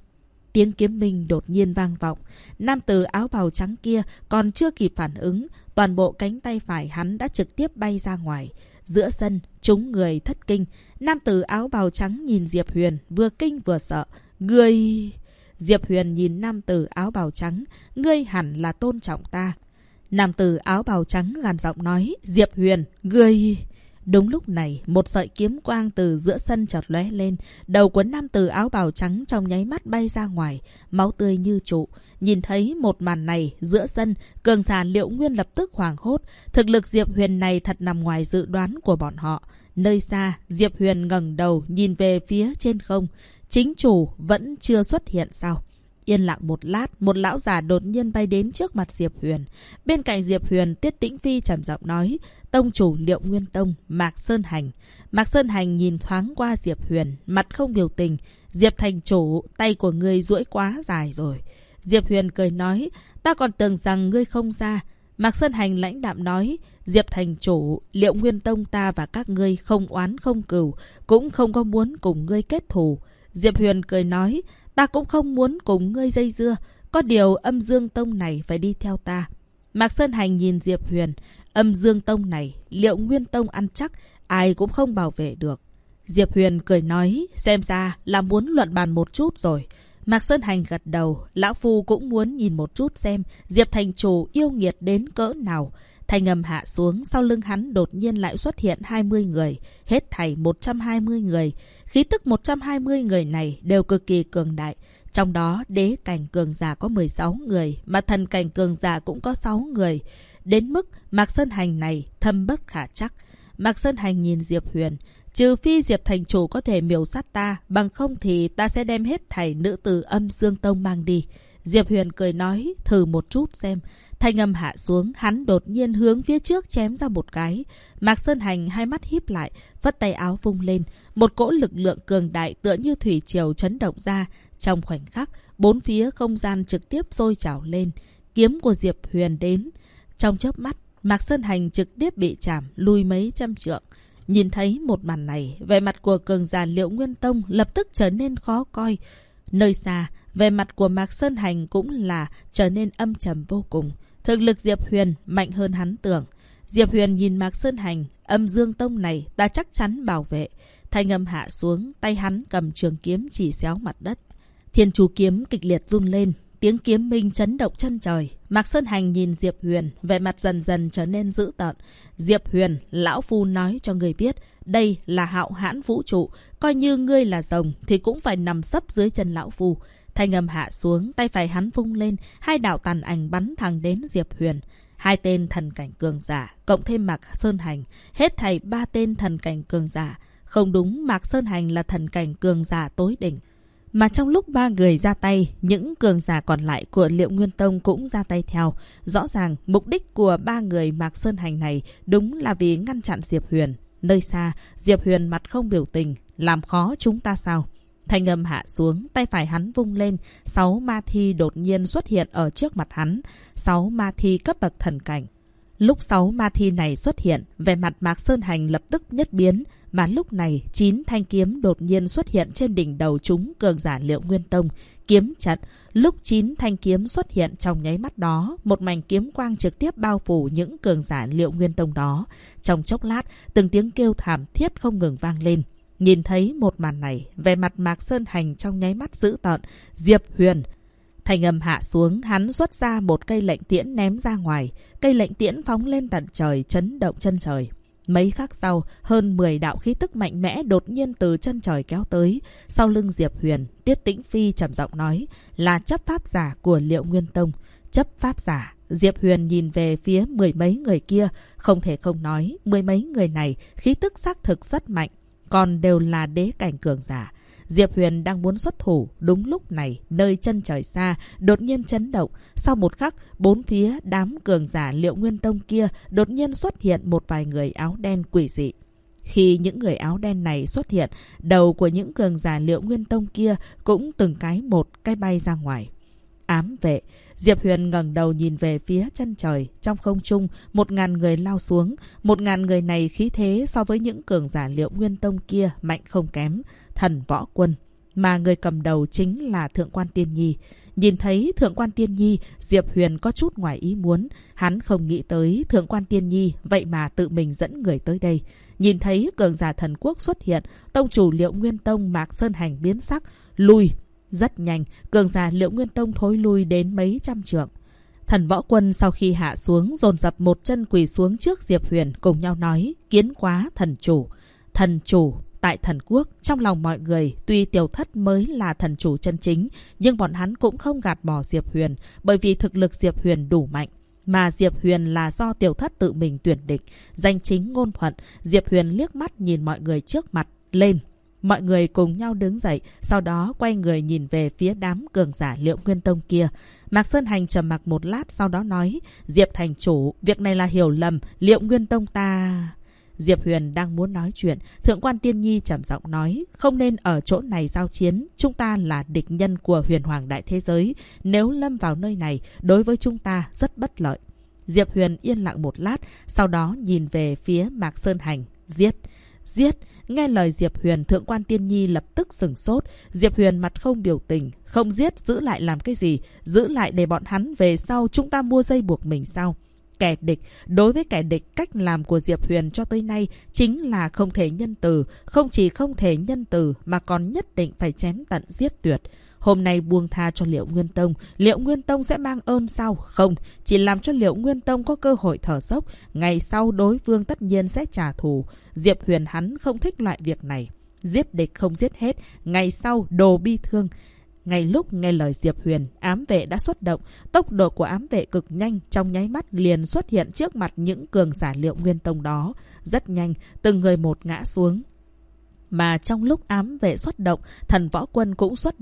Tiếng kiếm minh đột nhiên vang vọng. Nam tử áo bào trắng kia còn chưa kịp phản ứng. Toàn bộ cánh tay phải hắn đã trực tiếp bay ra ngoài. Giữa sân, chúng người thất kinh. Nam tử áo bào trắng nhìn Diệp Huyền, vừa kinh vừa sợ. Ngươi... Diệp Huyền nhìn nam tử áo bào trắng. Ngươi hẳn là tôn trọng ta. Nam tử áo bào trắng gằn giọng nói. Diệp Huyền, ngươi... Đúng lúc này, một sợi kiếm quang từ giữa sân chợt lóe lên. Đầu của nam tử áo bào trắng trong nháy mắt bay ra ngoài. Máu tươi như trụ. Nhìn thấy một màn này, giữa sân, cường giả Liệu Nguyên lập tức hoảng hốt. Thực lực Diệp Huyền này thật nằm ngoài dự đoán của bọn họ. Nơi xa, Diệp Huyền ngẩng đầu nhìn về phía trên không. Chính chủ vẫn chưa xuất hiện sao? Yên lặng một lát, một lão già đột nhiên bay đến trước mặt Diệp Huyền. Bên cạnh Diệp Huyền, Tiết Tĩnh Phi trầm giọng nói, tông chủ Liệu Nguyên Tông, Mạc Sơn Hành. Mạc Sơn Hành nhìn thoáng qua Diệp Huyền, mặt không biểu tình. Diệp thành chủ, tay của ngươi duỗi quá dài rồi. Diệp Huyền cười nói, ta còn tưởng rằng ngươi không ra. Mạc Sơn Hành lãnh đạm nói, Diệp thành chủ, Liệu Nguyên Tông ta và các ngươi không oán không cừu, cũng không có muốn cùng ngươi kết thù. Diệp Huyền cười nói, ta cũng không muốn cùng ngươi dây dưa, có điều Âm Dương Tông này phải đi theo ta. Mạc Sơn Hành nhìn Diệp Huyền, Âm Dương Tông này, Liệu Nguyên Tông ăn chắc, ai cũng không bảo vệ được. Diệp Huyền cười nói, xem ra là muốn luận bàn một chút rồi. Mạc Sơn Hành gật đầu, lão phu cũng muốn nhìn một chút xem Diệp thành chủ yêu nghiệt đến cỡ nào. Thanh âm hạ xuống, sau lưng hắn đột nhiên lại xuất hiện 20 người, hết thảy 120 người. Khí tức 120 người này đều cực kỳ cường đại. Trong đó đế cảnh cường giả có 16 người, mà thần cảnh cường giả cũng có 6 người. Đến mức Mạc Sơn Hành này thâm bất khả chắc. Mạc Sơn Hành nhìn Diệp Huyền, trừ phi Diệp thành chủ có thể miểu sát ta, bằng không thì ta sẽ đem hết thảy nữ tử Âm Dương Tông mang đi. Diệp Huyền cười nói, thử một chút xem. Thanh âm hạ xuống, hắn đột nhiên hướng phía trước chém ra một cái. Mạc Sơn Hành hai mắt híp lại, vất tay áo vung lên. Một cỗ lực lượng cường đại tựa như thủy triều chấn động ra. Trong khoảnh khắc, bốn phía không gian trực tiếp sôi trào lên. Kiếm của Diệp Huyền đến. Trong chớp mắt, Mạc Sơn Hành trực tiếp bị chạm lùi mấy trăm trượng. Nhìn thấy một màn này, vẻ mặt của cường giả Liệu Nguyên Tông lập tức trở nên khó coi. Nơi xa, vẻ mặt của Mạc Sơn Hành cũng là trở nên âm trầm vô cùng. Thực lực Diệp Huyền mạnh hơn hắn tưởng. Diệp Huyền nhìn Mạc Sơn Hành, Âm Dương Tông này ta chắc chắn bảo vệ. Thanh âm hạ xuống, tay hắn cầm trường kiếm chỉ xéo mặt đất. Thiên Chú kiếm kịch liệt run lên, tiếng kiếm minh chấn động chân trời. Mạc Sơn Hành nhìn Diệp Huyền, vẻ mặt dần dần trở nên dữ tợn. Diệp Huyền, lão phu nói cho người biết, đây là hạo hãn vũ trụ, coi như ngươi là rồng thì cũng phải nằm sấp dưới chân lão phu. Thanh âm hạ xuống, tay phải hắn vung lên, hai đạo tàn ảnh bắn thẳng đến Diệp Huyền. Hai tên thần cảnh cường giả, cộng thêm Mạc Sơn Hành, hết thảy ba tên thần cảnh cường giả. Không đúng, Mạc Sơn Hành là thần cảnh cường giả tối đỉnh. Mà trong lúc ba người ra tay, những cường giả còn lại của Liệu Nguyên Tông cũng ra tay theo. Rõ ràng, mục đích của ba người Mạc Sơn Hành này đúng là vì ngăn chặn Diệp Huyền. Nơi xa, Diệp Huyền mặt không biểu tình, làm khó chúng ta sao? Thanh âm hạ xuống, tay phải hắn vung lên, 6 ma thi đột nhiên xuất hiện ở trước mặt hắn. 6 ma thi cấp bậc thần cảnh. Lúc 6 ma thi này xuất hiện, vẻ mặt Mạc Sơn Hành lập tức nhất biến. Mà lúc này, 9 thanh kiếm đột nhiên xuất hiện trên đỉnh đầu chúng cường giả Liệu Nguyên Tông. Kiếm trận, lúc 9 thanh kiếm xuất hiện trong nháy mắt đó, một mảnh kiếm quang trực tiếp bao phủ những cường giả Liệu Nguyên Tông đó. Trong chốc lát, từng tiếng kêu thảm thiết không ngừng vang lên. Nhìn thấy một màn này, vẻ mặt Mạc Sơn Hành trong nháy mắt dữ tợn. Diệp Huyền. Thanh âm hạ xuống, hắn xuất ra một cây lệnh tiễn ném ra ngoài. Cây lệnh tiễn phóng lên tận trời, chấn động chân trời. Mấy khắc sau, hơn 10 đạo khí tức mạnh mẽ đột nhiên từ chân trời kéo tới. Sau lưng Diệp Huyền, Tiết Tĩnh Phi trầm giọng nói, là chấp pháp giả của Liệu Nguyên Tông. Chấp pháp giả. Diệp Huyền nhìn về phía mười mấy người kia, không thể không nói, mười mấy người này khí tức xác thực rất mạnh, còn đều là đế cảnh cường giả. Diệp Huyền đang muốn xuất thủ, đúng lúc này, nơi chân trời xa đột nhiên chấn động. Sau một khắc, bốn phía đám cường giả Liệu Nguyên Tông kia đột nhiên xuất hiện một vài người áo đen quỷ dị. Khi những người áo đen này xuất hiện, đầu của những cường giả Liệu Nguyên Tông kia cũng từng cái một cái bay ra ngoài. Ám vệ. Diệp Huyền ngẩng đầu nhìn về phía chân trời, trong không trung 1000 người lao xuống. 1000 người này khí thế so với những cường giả Liệu Nguyên Tông kia mạnh không kém. Thần võ quân, mà người cầm đầu chính là Thượng quan Tiên Nhi. Nhìn thấy Thượng quan Tiên Nhi, Diệp Huyền có chút ngoài ý muốn. Hắn không nghĩ tới Thượng quan Tiên Nhi vậy mà tự mình dẫn người tới đây. Nhìn thấy cường giả thần quốc xuất hiện, tông chủ Liệu Nguyên Tông Mạc Sơn Hành biến sắc, lùi. Rất nhanh, cường giả Liệu Nguyên Tông thối lui đến mấy trăm trượng. Thần võ quân sau khi hạ xuống, dồn dập một chân quỳ xuống trước Diệp Huyền, cùng nhau nói, kiến quá thần chủ. Thần chủ tại thần quốc, trong lòng mọi người, tuy Tiểu Thất mới là thần chủ chân chính, nhưng bọn hắn cũng không gạt bỏ Diệp Huyền, bởi vì thực lực Diệp Huyền đủ mạnh. Mà Diệp Huyền là do Tiểu Thất tự mình tuyển địch, danh chính ngôn thuận. Diệp Huyền liếc mắt nhìn mọi người trước mặt, lên. Mọi người cùng nhau đứng dậy, sau đó quay người nhìn về phía đám cường giả Liệu Nguyên Tông kia. Mạc Sơn Hành trầm mặc một lát, sau đó nói, Diệp thành chủ, việc này là hiểu lầm, Liệu Nguyên Tông ta... Diệp Huyền đang muốn nói chuyện, Thượng quan Tiên Nhi trầm giọng nói, không nên ở chỗ này giao chiến, chúng ta là địch nhân của Huyền Hoàng đại thế giới, nếu lâm vào nơi này, đối với chúng ta rất bất lợi. Diệp Huyền yên lặng một lát, sau đó nhìn về phía Mạc Sơn Hành, giết, giết. Nghe lời Diệp Huyền, Thượng quan Tiên Nhi lập tức sửng sốt. Diệp Huyền mặt không biểu tình, không giết giữ lại làm cái gì, giữ lại để bọn hắn về sau chúng ta mua dây buộc mình sao? Kẻ địch, đối với kẻ địch, cách làm của Diệp Huyền cho tới nay chính là không thể nhân từ, không chỉ không thể nhân từ mà còn nhất định phải chém tận giết tuyệt. Hôm nay buông tha cho Liệu Nguyên Tông, Liệu Nguyên Tông sẽ mang ơn sao? Không, chỉ làm cho Liệu Nguyên Tông có cơ hội thở dốc, ngày sau đối phương tất nhiên sẽ trả thù. Diệp Huyền hắn không thích loại việc này. Giết địch không giết hết, ngày sau đồ bi thương. Ngay lúc nghe lời Diệp Huyền, ám vệ đã xuất động. Tốc độ của ám vệ cực nhanh, trong nháy mắt liền xuất hiện trước mặt những cường giả Liệu Nguyên Tông đó. Rất nhanh, từng người một ngã xuống. Mà trong lúc ám vệ xuất động, thần võ quân cũng xuất động.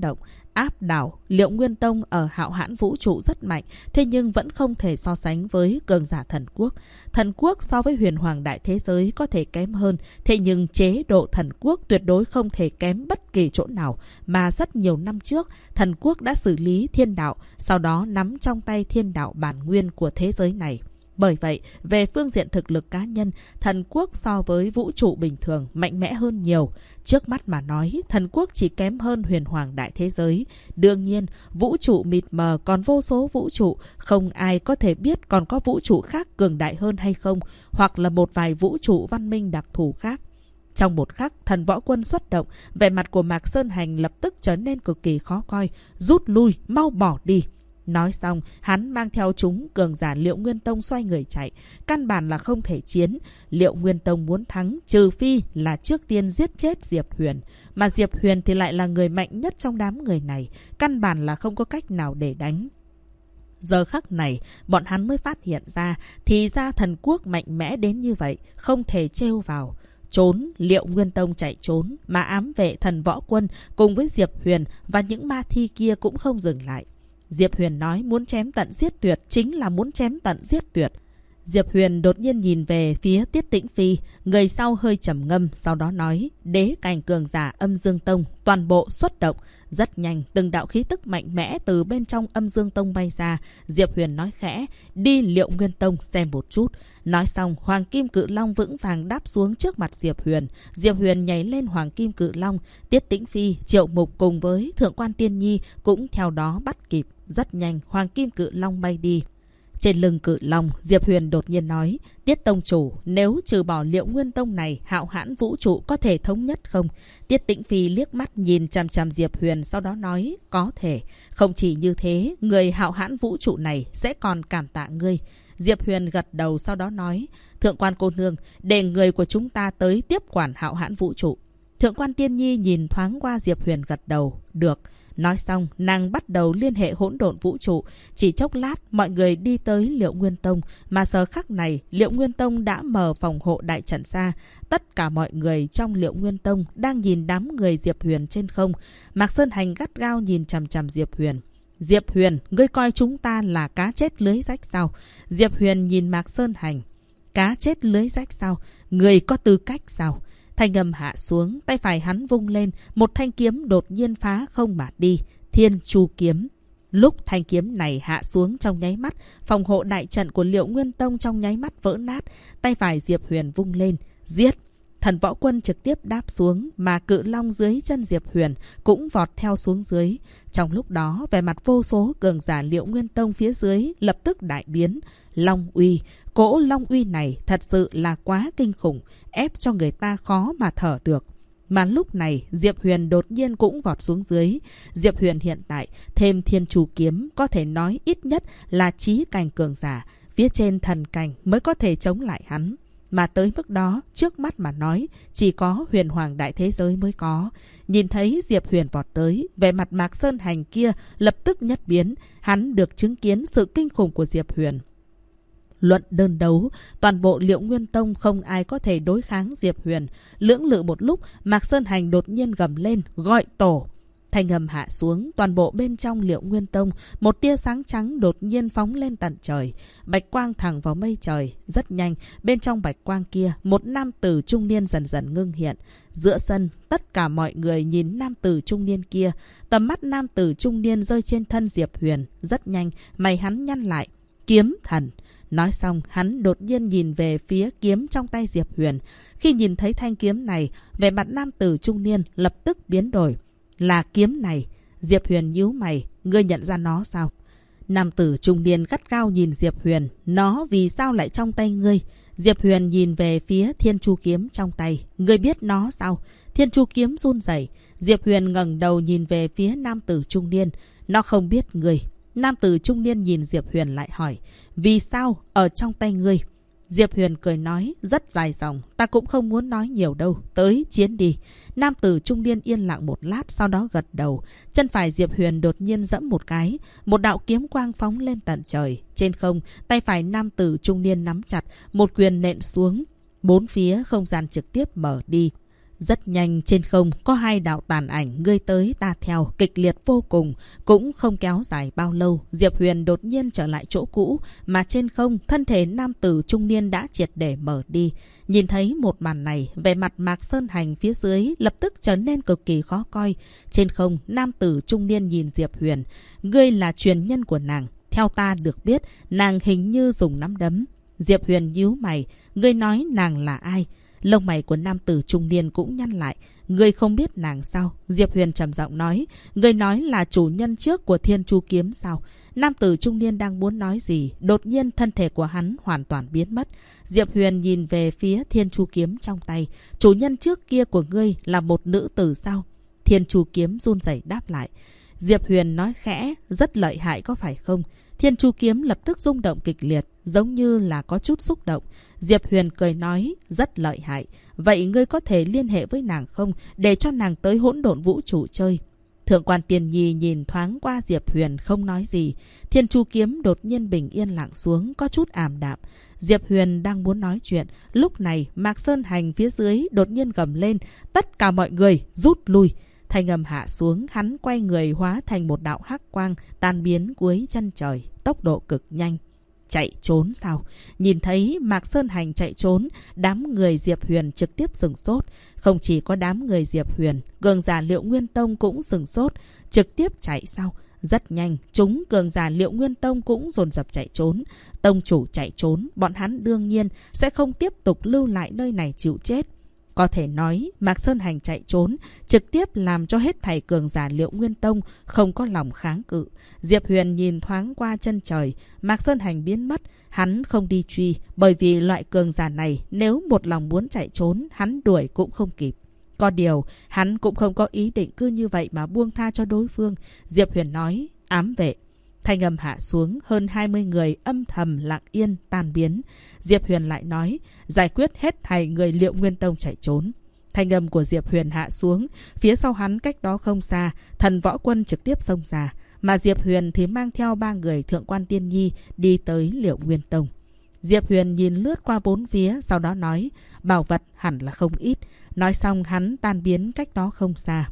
áp đảo. Liệu Nguyên Tông ở Hạo Hãn vũ trụ rất mạnh, thế nhưng vẫn không thể so sánh với cường giả thần quốc. Thần quốc so với huyền hoàng đại thế giới có thể kém hơn, thế nhưng chế độ thần quốc tuyệt đối không thể kém bất kỳ chỗ nào. Mà rất nhiều năm trước, thần quốc đã xử lý thiên đạo, sau đó nắm trong tay thiên đạo bản nguyên của thế giới này. Bởi vậy, về phương diện thực lực cá nhân, thần quốc so với vũ trụ bình thường mạnh mẽ hơn nhiều. Trước mắt mà nói, thần quốc chỉ kém hơn huyền hoàng đại thế giới. Đương nhiên, vũ trụ mịt mờ còn vô số vũ trụ, không ai có thể biết còn có vũ trụ khác cường đại hơn hay không, hoặc là một vài vũ trụ văn minh đặc thù khác. Trong một khắc, Thần Võ Quân xuất động, vẻ mặt của Mạc Sơn Hành lập tức trở nên cực kỳ khó coi. Rút lui, mau bỏ đi. Nói xong, hắn mang theo chúng cường giả Liệu Nguyên Tông xoay người chạy. Căn bản là không thể chiến. Liệu Nguyên Tông muốn thắng, trừ phi là trước tiên giết chết Diệp Huyền. Mà Diệp Huyền thì lại là người mạnh nhất trong đám người này. Căn bản là không có cách nào để đánh. Giờ khắc này, bọn hắn mới phát hiện ra, thì ra thần quốc mạnh mẽ đến như vậy, không thể trêu vào. Trốn, Liệu Nguyên Tông chạy trốn, mà ám vệ Thần Võ Quân cùng với Diệp Huyền và những ma thi kia cũng không dừng lại. Diệp Huyền nói muốn chém tận giết tuyệt, chính là muốn chém tận giết tuyệt. Diệp Huyền đột nhiên nhìn về phía Tiết Tĩnh Phi, người sau hơi trầm ngâm, sau đó nói, đế cảnh cường giả Âm Dương Tông, toàn bộ xuất động. Rất nhanh, từng đạo khí tức mạnh mẽ từ bên trong Âm Dương Tông bay ra. Diệp Huyền nói khẽ, đi Liệu Nguyên Tông xem một chút. Nói xong, Hoàng Kim Cự Long vững vàng đáp xuống trước mặt Diệp Huyền. Diệp Huyền nhảy lên Hoàng Kim Cự Long, Tiết Tĩnh Phi, Triệu Mục cùng với Thượng quan Tiên Nhi cũng theo đó bắt kịp. Rất nhanh, Hoàng Kim Cự Long bay đi. Trên lưng Cự Long, Diệp Huyền đột nhiên nói, Tiết Tông chủ, nếu trừ bỏ Liệu Nguyên Tông này, Hạo Hãn vũ trụ có thể thống nhất không? Tiết Tĩnh Phi liếc mắt nhìn chằm chằm Diệp Huyền, sau đó nói, có thể. Không chỉ như thế, người Hạo Hãn vũ trụ này sẽ còn cảm tạ ngươi. Diệp Huyền gật đầu, sau đó nói, Thượng quan cô nương, để người của chúng ta tới tiếp quản Hạo Hãn vũ trụ. Thượng quan Tiên Nhi nhìn thoáng qua Diệp Huyền gật đầu, được. Nói xong, nàng bắt đầu liên hệ hỗn độn vũ trụ. Chỉ chốc lát, mọi người đi tới Liệu Nguyên Tông. Mà giờ khắc này, Liệu Nguyên Tông đã mở phòng hộ đại trận ra. Tất cả mọi người trong Liệu Nguyên Tông đang nhìn đám người Diệp Huyền trên không. Mạc Sơn Hành gắt gao nhìn chằm chằm Diệp Huyền. Diệp Huyền, ngươi coi chúng ta là cá chết lưới rách sao? Diệp Huyền nhìn Mạc Sơn Hành. Cá chết lưới rách sao? Ngươi có tư cách sao? Thanh âm hạ xuống, tay phải hắn vung lên, một thanh kiếm đột nhiên phá không mà đi, Thiên Chu kiếm. Lúc thanh kiếm này hạ xuống trong nháy mắt, phòng hộ đại trận của Liệu Nguyên Tông trong nháy mắt vỡ nát, tay phải Diệp Huyền vung lên, giết. Thần Võ Quân trực tiếp đáp xuống, mà Cự Long dưới chân Diệp Huyền cũng vọt theo xuống dưới. Trong lúc đó, vẻ mặt vô số cường giả Liệu Nguyên Tông phía dưới lập tức đại biến. Long uy, cỗ Long uy này thật sự là quá kinh khủng, ép cho người ta khó mà thở được. Mà lúc này, Diệp Huyền đột nhiên cũng vọt xuống dưới. Diệp Huyền hiện tại thêm Thiên Chu kiếm, có thể nói ít nhất là chí cảnh cường giả, phía trên thần cảnh mới có thể chống lại hắn. Mà tới mức đó, trước mắt mà nói, chỉ có huyền hoàng đại thế giới mới có. Nhìn thấy Diệp Huyền vọt tới, vẻ mặt Mạc Sơn Hành kia lập tức nhất biến. Hắn được chứng kiến sự kinh khủng của Diệp Huyền. Luận đơn đấu, toàn bộ Liệu Nguyên Tông không ai có thể đối kháng Diệp Huyền. Lưỡng lự một lúc, Mạc Sơn Hành đột nhiên gầm lên, gọi tổ. Thanh âm hạ xuống, toàn bộ bên trong Liệu Nguyên Tông, một tia sáng trắng đột nhiên phóng lên tận trời. Bạch quang thẳng vào mây trời. Rất nhanh, bên trong bạch quang kia, một nam tử trung niên dần dần ngưng hiện. Giữa sân, tất cả mọi người nhìn nam tử trung niên kia. Tầm mắt nam tử trung niên rơi trên thân Diệp Huyền. Rất nhanh, mày hắn nhăn lại. Kiếm thần. Nói xong, hắn đột nhiên nhìn về phía kiếm trong tay Diệp Huyền. Khi nhìn thấy thanh kiếm này, vẻ mặt nam tử trung niên lập tức biến đổi. Là kiếm này. Diệp Huyền nhíu mày, ngươi nhận ra nó sao? Nam tử trung niên gắt gao nhìn Diệp Huyền. Nó vì sao lại trong tay ngươi? Diệp Huyền nhìn về phía Thiên Chu kiếm trong tay. Ngươi biết nó sao? Thiên Chu kiếm run rẩy. Diệp Huyền ngẩng đầu nhìn về phía nam tử trung niên. Nó không biết ngươi. Nam tử trung niên nhìn Diệp Huyền lại hỏi. Vì sao ở trong tay ngươi? Diệp Huyền cười nói, rất dài dòng, ta cũng không muốn nói nhiều đâu, tới chiến đi. Nam tử trung niên yên lặng một lát, sau đó gật đầu. Chân phải Diệp Huyền đột nhiên giẫm một cái, một đạo kiếm quang phóng lên tận trời. Trên không, tay phải nam tử trung niên nắm chặt, một quyền nện xuống. Bốn phía không gian trực tiếp mở đi. Rất nhanh trên không có hai đạo tàn ảnh ngươi tới ta theo, kịch liệt vô cùng. Cũng không kéo dài bao lâu, Diệp Huyền đột nhiên trở lại chỗ cũ, mà trên không thân thể nam tử trung niên đã triệt để mở đi. Nhìn thấy một màn này, vẻ mặt Mạc Sơn Hành phía dưới lập tức trở nên cực kỳ khó coi. Trên không, nam tử trung niên nhìn Diệp Huyền. Ngươi là truyền nhân của nàng. Theo ta được biết, nàng hình như dùng nắm đấm. Diệp Huyền nhíu mày. Ngươi nói nàng là ai? Lông mày của nam tử trung niên cũng nhăn lại. Ngươi không biết nàng sao? Diệp Huyền trầm giọng nói. Ngươi nói là chủ nhân trước của Thiên Chu Kiếm sao? Nam tử trung niên đang muốn nói gì, đột nhiên thân thể của hắn hoàn toàn biến mất. Diệp Huyền nhìn về phía Thiên Chu Kiếm trong tay. Chủ nhân trước kia của ngươi là một nữ tử sao? Thiên Chu Kiếm run rẩy đáp lại. Diệp Huyền nói khẽ, rất lợi hại có phải không? Thiên Chu Kiếm lập tức rung động kịch liệt, giống như là có chút xúc động. Diệp Huyền cười nói, rất lợi hại. Vậy ngươi có thể liên hệ với nàng không, để cho nàng tới hỗn độn vũ trụ chơi? Thượng quan Tiên Nhi nhìn thoáng qua Diệp Huyền không nói gì. Thiên Chu Kiếm đột nhiên bình yên lặng xuống, có chút ảm đạm. Diệp Huyền đang muốn nói chuyện. Lúc này Mạc Sơn Hành phía dưới đột nhiên gầm lên, tất cả mọi người rút lui. Thanh âm hạ xuống, hắn quay người hóa thành một đạo hắc quang tan biến cuối chân trời, tốc độ cực nhanh. Chạy trốn sao? Nhìn thấy Mạc Sơn Hành chạy trốn, đám người Diệp Huyền trực tiếp sửng sốt. Không chỉ có đám người Diệp Huyền, cường giả Liệu Nguyên Tông cũng sửng sốt. Trực tiếp chạy sao? Rất nhanh, chúng cường giả Liệu Nguyên Tông cũng dồn dập chạy trốn. Tông chủ chạy trốn, bọn hắn đương nhiên sẽ không tiếp tục lưu lại nơi này chịu chết. Có thể nói, Mạc Sơn Hành chạy trốn, trực tiếp làm cho hết thảy cường giả Liệu Nguyên Tông không có lòng kháng cự. Diệp Huyền nhìn thoáng qua chân trời, Mạc Sơn Hành biến mất, hắn không đi truy, bởi vì loại cường giả này nếu một lòng muốn chạy trốn, hắn đuổi cũng không kịp. Có điều, hắn cũng không có ý định cứ như vậy mà buông tha cho đối phương. Diệp Huyền nói, ám vệ. Thanh âm hạ xuống, hơn 20 người âm thầm lặng yên tan biến. Diệp Huyền lại nói, giải quyết hết thảy người Liệu Nguyên Tông chạy trốn. Thanh âm của Diệp Huyền hạ xuống, phía sau hắn cách đó không xa, Thần Võ Quân trực tiếp xông ra, mà Diệp Huyền thì mang theo 3 người Thượng quan Tiên Nhi đi tới Liệu Nguyên Tông. Diệp Huyền nhìn lướt qua bốn phía, sau đó nói, bảo vật hẳn là không ít. Nói xong hắn tan biến cách đó không xa.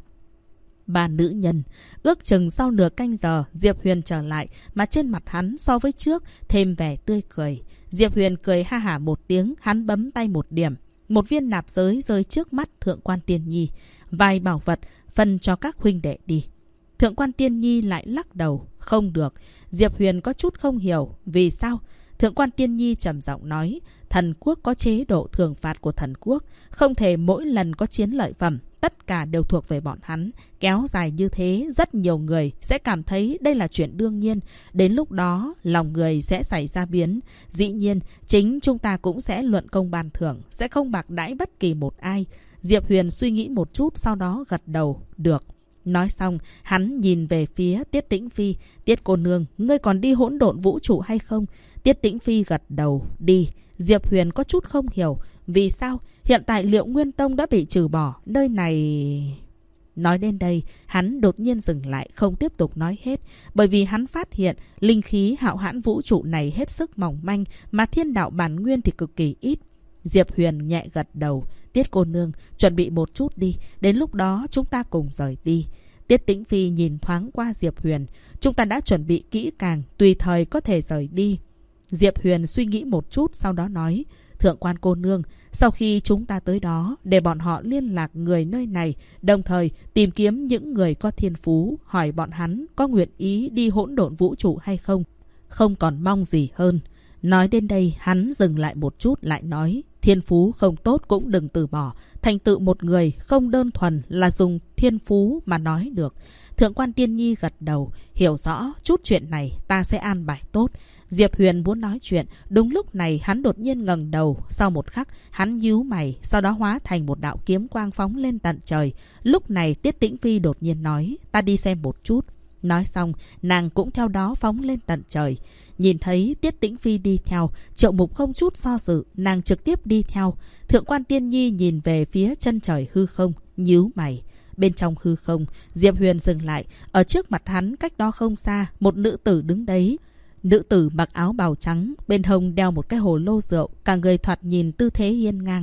3 nữ nhân. Ước chừng sau nửa canh giờ, Diệp Huyền trở lại, mà trên mặt hắn so với trước thêm vẻ tươi cười. Diệp Huyền cười ha hả một tiếng, hắn bấm tay một điểm. Một viên nạp giới rơi trước mắt Thượng quan Tiên Nhi. Vài bảo vật phân cho các huynh đệ đi. Thượng quan Tiên Nhi lại lắc đầu. Không được. Diệp Huyền có chút không hiểu. Vì sao? Thượng quan Tiên Nhi trầm giọng nói, thần quốc có chế độ thưởng phạt của thần quốc, không thể mỗi lần có chiến lợi phẩm, tất cả đều thuộc về bọn hắn. Kéo dài như thế, rất nhiều người sẽ cảm thấy đây là chuyện đương nhiên. Đến lúc đó, lòng người sẽ xảy ra biến. Dĩ nhiên, chính chúng ta cũng sẽ luận công ban thưởng, sẽ không bạc đãi bất kỳ một ai. Diệp Huyền suy nghĩ một chút, sau đó gật đầu, được. Nói xong, hắn nhìn về phía Tiết Tĩnh Phi. Tiết cô nương, ngươi còn đi hỗn độn vũ trụ hay không? Tiết Tĩnh Phi gật đầu, đi. Diệp Huyền có chút không hiểu. Vì sao? Hiện tại Liệu Nguyên Tông đã bị trừ bỏ. Nơi này... Nói đến đây, hắn đột nhiên dừng lại, không tiếp tục nói hết. Bởi vì hắn phát hiện linh khí hạo hãn vũ trụ này hết sức mỏng manh, mà thiên đạo bản nguyên thì cực kỳ ít. Diệp Huyền nhẹ gật đầu. Tiết cô nương, chuẩn bị một chút đi. Đến lúc đó chúng ta cùng rời đi. Tiết Tĩnh Phi nhìn thoáng qua Diệp Huyền. Chúng ta đã chuẩn bị kỹ càng, tùy thời có thể rời đi. Diệp Huyền suy nghĩ một chút, sau đó nói, Thượng quan cô nương, sau khi chúng ta tới đó, để bọn họ liên lạc người nơi này, đồng thời tìm kiếm những người có thiên phú, hỏi bọn hắn có nguyện ý đi hỗn độn vũ trụ hay không. Không còn mong gì hơn. Nói đến đây, hắn dừng lại một chút lại nói, thiên phú không tốt cũng đừng từ bỏ. Thành tựu một người không đơn thuần là dùng thiên phú mà nói được. Thượng quan Tiên Nhi gật đầu, hiểu rõ chút chuyện này ta sẽ an bài tốt. Diệp Huyền muốn nói chuyện, đúng lúc này hắn đột nhiên ngẩng đầu, sau một khắc hắn nhíu mày, sau đó hóa thành một đạo kiếm quang phóng lên tận trời. Lúc này Tiết Tĩnh Phi đột nhiên nói, ta đi xem một chút. Nói xong, nàng cũng theo đó phóng lên tận trời. Nhìn thấy Tiết Tĩnh Phi đi theo, Triệu Mục không chút do dự, nàng trực tiếp đi theo. Thượng quan Tiên Nhi nhìn về phía chân trời hư không, nhíu mày. Bên trong hư không, Diệp Huyền dừng lại, ở trước mặt hắn cách đó không xa, một nữ tử đứng đấy. Nữ tử mặc áo bào trắng, bên hông đeo một cái hồ lô rượu, cả người thoạt nhìn tư thế hiên ngang.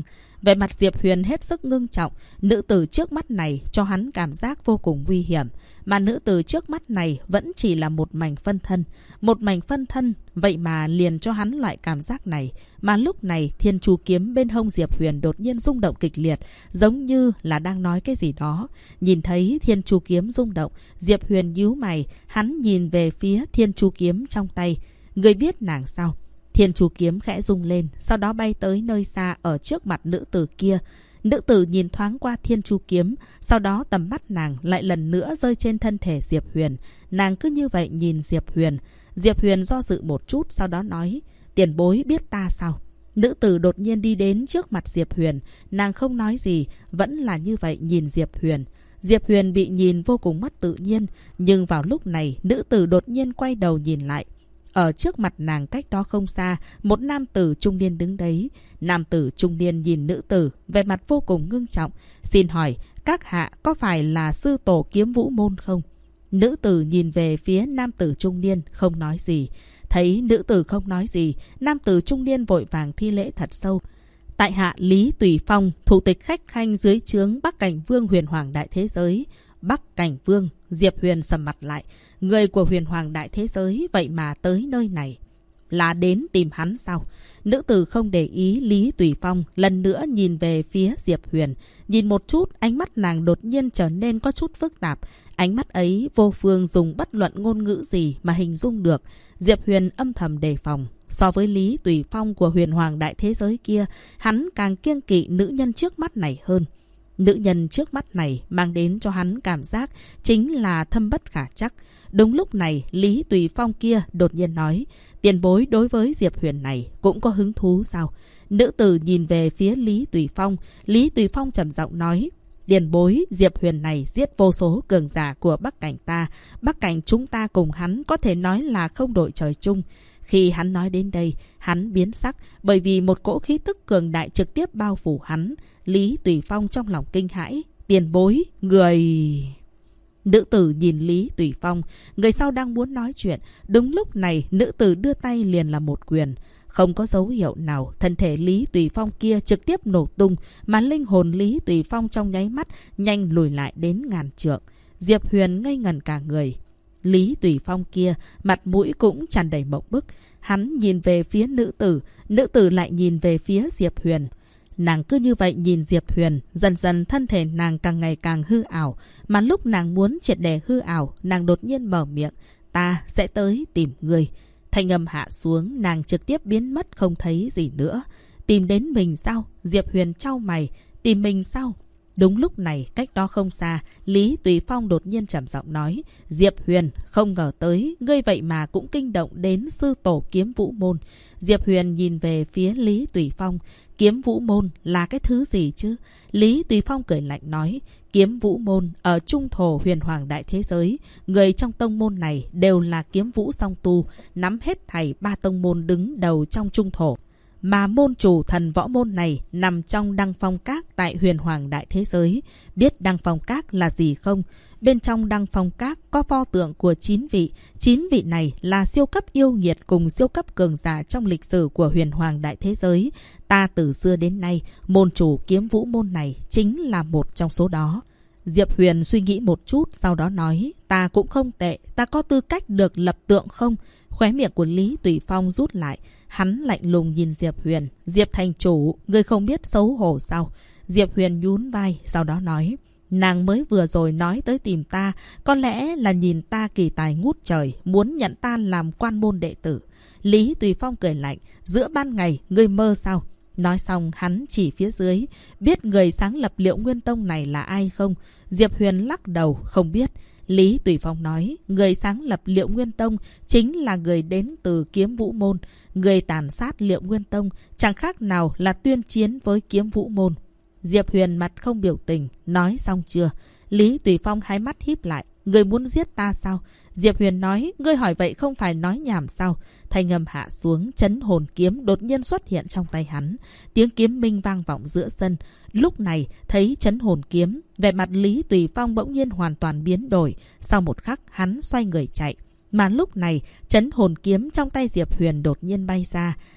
Vẻ mặt Diệp Huyền hết sức ngưng trọng. Nữ tử trước mắt này cho hắn cảm giác vô cùng nguy hiểm. Mà nữ tử trước mắt này vẫn chỉ là một mảnh phân thân. Một mảnh phân thân, vậy mà liền cho hắn loại cảm giác này. Mà lúc này Thiên Chu kiếm bên hông Diệp Huyền đột nhiên rung động kịch liệt, giống như là đang nói cái gì đó. Nhìn thấy Thiên Chu kiếm rung động, Diệp Huyền nhíu mày, hắn nhìn về phía Thiên Chu kiếm trong tay. Người biết nàng sao? Thiên Chu kiếm khẽ rung lên, sau đó bay tới nơi xa ở trước mặt nữ tử kia. Nữ tử nhìn thoáng qua Thiên Chu kiếm, sau đó tầm mắt nàng lại lần nữa rơi trên thân thể Diệp Huyền. Nàng cứ như vậy nhìn Diệp Huyền. Diệp Huyền do dự một chút, sau đó nói, tiền bối biết ta sao? Nữ tử đột nhiên đi đến trước mặt Diệp Huyền. Nàng không nói gì, vẫn là như vậy nhìn Diệp Huyền. Diệp Huyền bị nhìn vô cùng mất tự nhiên, nhưng vào lúc này nữ tử đột nhiên quay đầu nhìn lại. Ở trước mặt nàng cách đó không xa, một nam tử trung niên đứng đấy. Nam tử trung niên nhìn nữ tử, vẻ mặt vô cùng ngưng trọng. Xin hỏi, các hạ có phải là sư tổ Kiếm Vũ Môn không? Nữ tử nhìn về phía nam tử trung niên, không nói gì. Thấy nữ tử không nói gì, nam tử trung niên vội vàng thi lễ thật sâu. Tại hạ Lý Tùy Phong, thủ tịch khách khanh dưới trướng Bắc Cảnh Vương Huyền Hoàng Đại Thế Giới. Bắc Cảnh Vương, Diệp Huyền sầm mặt lại. Người của Huyền Hoàng Đại Thế Giới vậy mà tới nơi này. Là đến tìm hắn sao? Nữ tử không để ý Lý Tùy Phong, lần nữa nhìn về phía Diệp Huyền. Nhìn một chút, ánh mắt nàng đột nhiên trở nên có chút phức tạp. Ánh mắt ấy vô phương dùng bất luận ngôn ngữ gì mà hình dung được. Diệp Huyền âm thầm đề phòng. So với Lý Tùy Phong của Huyền Hoàng Đại Thế Giới kia, hắn càng kiêng kỵ nữ nhân trước mắt này hơn. Nữ nhân trước mắt này mang đến cho hắn cảm giác chính là thâm bất khả trắc. Đúng lúc này, Lý Tùy Phong kia đột nhiên nói, tiền bối đối với Diệp Huyền này cũng có hứng thú sao? Nữ tử nhìn về phía Lý Tùy Phong. Lý Tùy Phong trầm giọng nói, tiền bối Diệp Huyền này giết vô số cường giả của Bắc Cảnh ta. Bắc Cảnh chúng ta cùng hắn có thể nói là không đội trời chung. Khi hắn nói đến đây, hắn biến sắc bởi vì một cỗ khí tức cường đại trực tiếp bao phủ hắn. Lý Tùy Phong trong lòng kinh hãi, tiền bối, người... Nữ tử nhìn Lý Tùy Phong, người sau đang muốn nói chuyện. Đúng lúc này, nữ tử đưa tay liền là một quyền. Không có dấu hiệu nào, thân thể Lý Tùy Phong kia trực tiếp nổ tung, mà linh hồn Lý Tùy Phong trong nháy mắt nhanh lùi lại đến ngàn trượng. Diệp Huyền ngây ngẩn cả người. Lý Tùy Phong kia, mặt mũi cũng tràn đầy mộng bức. Hắn nhìn về phía nữ tử lại nhìn về phía Diệp Huyền. Nàng cứ như vậy nhìn Diệp Huyền, dần dần thân thể nàng càng ngày càng hư ảo. Mà lúc nàng muốn triệt để hư ảo, nàng đột nhiên mở miệng, ta sẽ tới tìm ngươi. Thanh âm hạ xuống, nàng trực tiếp biến mất không thấy gì nữa. Tìm đến mình sao? Diệp Huyền chau mày, tìm mình sao? Đúng lúc này, cách đó không xa, Lý Tùy Phong đột nhiên trầm giọng nói, Diệp Huyền, không ngờ tới, ngươi vậy mà cũng kinh động đến sư tổ Kiếm Vũ Môn. Diệp Huyền nhìn về phía Lý Tùy Phong, Kiếm Vũ Môn là cái thứ gì chứ? Lý Tùy Phong cười lạnh nói, Kiếm Vũ Môn ở trung thổ Huyền Hoàng Đại Thế Giới, người trong tông môn này đều là kiếm vũ song tu, nắm hết thảy 3 tông môn đứng đầu trong trung thổ. Mà môn chủ thần võ môn này nằm trong Đăng Phong Các tại Huyền Hoàng Đại Thế Giới. Biết Đăng Phong Các là gì không? Bên trong Đăng Phong Các có pho tượng của 9 vị. 9 vị này là siêu cấp yêu nghiệt cùng siêu cấp cường giả trong lịch sử của Huyền Hoàng Đại Thế Giới. Ta từ xưa đến nay, môn chủ Kiếm Vũ Môn này chính là một trong số đó. Diệp Huyền suy nghĩ một chút, sau đó nói, ta cũng không tệ, ta có tư cách được lập tượng không? Khóe miệng của Lý Tùy Phong rút lại. Hắn lạnh lùng nhìn Diệp Huyền. Diệp thành chủ, ngươi không biết xấu hổ sao? Diệp Huyền nhún vai, sau đó nói, nàng mới vừa rồi nói tới tìm ta, có lẽ là nhìn ta kỳ tài ngút trời, muốn nhận ta làm quan môn đệ tử. Lý Tùy Phong cười lạnh, giữa ban ngày, ngươi mơ sao? Nói xong hắn chỉ phía dưới, biết người sáng lập Liệu Nguyên Tông này là ai không? Diệp Huyền lắc đầu, không biết. Lý Tùy Phong nói, người sáng lập Liệu Nguyên Tông chính là người đến từ Kiếm Vũ Môn. Người tàn sát Liệu Nguyên Tông chẳng khác nào là tuyên chiến với Kiếm Vũ Môn. Diệp Huyền mặt không biểu tình, nói xong chưa? Lý Tùy Phong hai mắt híp lại, người muốn giết ta sao? Diệp Huyền nói, ngươi hỏi vậy không phải nói nhảm sao? Thanh âm hạ xuống, chấn hồn kiếm đột nhiên xuất hiện trong tay hắn. Tiếng kiếm minh vang vọng giữa sân. Lúc này, thấy chấn hồn kiếm, vẻ mặt Lý Tùy Phong bỗng nhiên hoàn toàn biến đổi. Sau một khắc, hắn xoay người chạy. Mà lúc này, chấn hồn kiếm trong tay Diệp Huyền đột nhiên bay ra.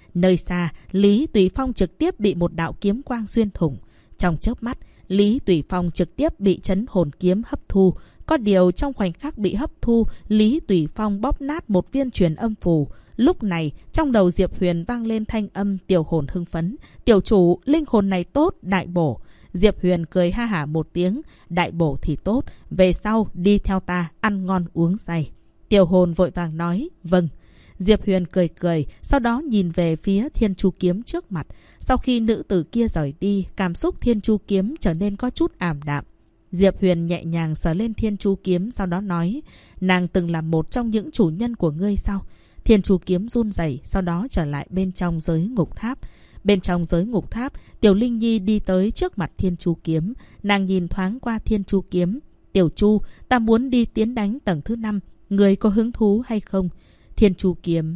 Nơi xa, Lý Tùy Phong trực tiếp bị một đạo kiếm quang xuyên thủng. Trong chớp mắt, Lý Tùy Phong trực tiếp bị chấn hồn kiếm hấp thu. Có điều trong khoảnh khắc bị hấp thu, Lý Tùy Phong bóp nát một viên truyền âm phù. Lúc này, trong đầu Diệp Huyền vang lên thanh âm tiểu hồn hưng phấn. Tiểu chủ, linh hồn này tốt, đại bổ. Diệp Huyền cười ha hả một tiếng. Đại bổ thì tốt, về sau đi theo ta, ăn ngon uống say. Tiểu hồn vội vàng nói, vâng. Diệp Huyền cười cười, sau đó nhìn về phía Thiên Chu Kiếm trước mặt. Sau khi nữ tử kia rời đi, cảm xúc Thiên Chu Kiếm trở nên có chút ảm đạm. Diệp Huyền nhẹ nhàng sờ lên Thiên Chu Kiếm, sau đó nói, nàng từng là một trong những chủ nhân của ngươi sao? Thiên Chu Kiếm run rẩy, sau đó trở lại bên trong giới ngục tháp. Bên trong giới ngục tháp, Tiểu Linh Nhi đi tới trước mặt Thiên Chu Kiếm. Nàng nhìn thoáng qua Thiên Chu Kiếm. Tiểu Chu, ta muốn đi tiến đánh tầng thứ 5. Người có hứng thú hay không? Thiên Chu Kiếm...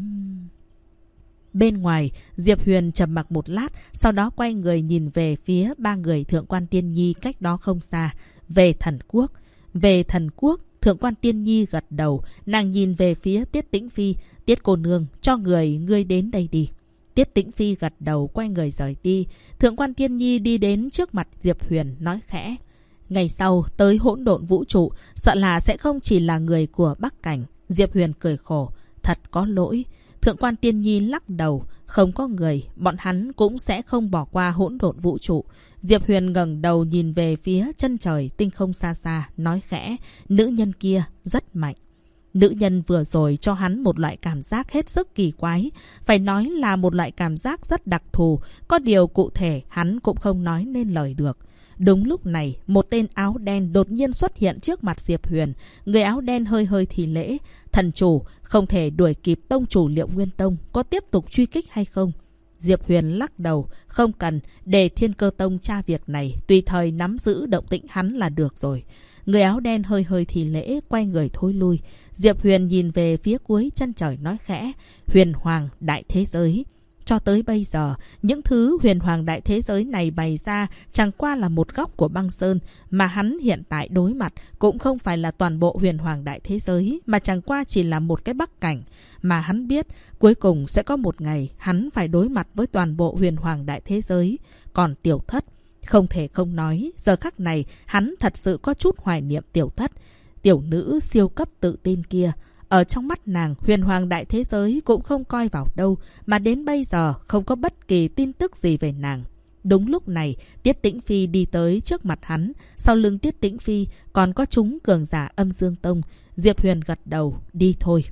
Bên ngoài, Diệp Huyền trầm mặc một lát, sau đó quay người nhìn về phía 3 người Thượng Quan Tiên Nhi cách đó không xa. Về Thần Quốc. Về Thần Quốc, Thượng Quan Tiên Nhi gật đầu. Nàng nhìn về phía Tiết Tĩnh Phi. Tiết cô nương, cho ngươi đến đây đi. Tiết Tĩnh Phi gật đầu, quay người rời đi. Thượng Quan Tiên Nhi đi đến trước mặt Diệp Huyền, nói khẽ. Ngày sau, tới hỗn độn vũ trụ, sợ là sẽ không chỉ là người của Bắc Cảnh. Diệp Huyền cười khổ. Thật có lỗi. Thượng Quan Tiên Nhi lắc đầu. Không có người, bọn hắn cũng sẽ không bỏ qua hỗn độn vũ trụ. Diệp Huyền ngẩng đầu nhìn về phía chân trời tinh không xa xa, nói khẽ. Nữ nhân kia rất mạnh. Nữ nhân vừa rồi cho hắn một loại cảm giác hết sức kỳ quái. Phải nói là một loại cảm giác rất đặc thù. Có điều cụ thể hắn cũng không nói nên lời được. Đúng lúc này, một tên áo đen đột nhiên xuất hiện trước mặt Diệp Huyền. Người áo đen hơi hơi thì lễ. Thần chủ, không thể đuổi kịp tông chủ Liệu Nguyên Tông, có tiếp tục truy kích hay không? Diệp Huyền lắc đầu. Không cần, để Thiên Cơ Tông tra việc này, tùy thời nắm giữ động tĩnh hắn là được rồi. Người áo đen hơi hơi thì lễ, quay người thối lui. Diệp Huyền nhìn về phía cuối chân trời nói khẽ. Huyền Hoàng đại thế giới. Cho tới bây giờ, những thứ huyền hoàng đại thế giới này bày ra chẳng qua là một góc của băng sơn, mà hắn hiện tại đối mặt cũng không phải là toàn bộ huyền hoàng đại thế giới, mà chẳng qua chỉ là một cái Bắc Cảnh. Mà hắn biết, cuối cùng sẽ có một ngày hắn phải đối mặt với toàn bộ huyền hoàng đại thế giới. Còn Tiểu Thất, không thể không nói, giờ khắc này hắn thật sự có chút hoài niệm Tiểu Thất. Tiểu nữ siêu cấp tự tin kia. Ở trong mắt nàng, huyền hoàng đại thế giới cũng không coi vào đâu, mà đến bây giờ không có bất kỳ tin tức gì về nàng. Đúng lúc này, Tiết Tĩnh Phi đi tới trước mặt hắn. Sau lưng Tiết Tĩnh Phi còn có chúng cường giả Âm Dương Tông. Diệp Huyền gật đầu, đi thôi.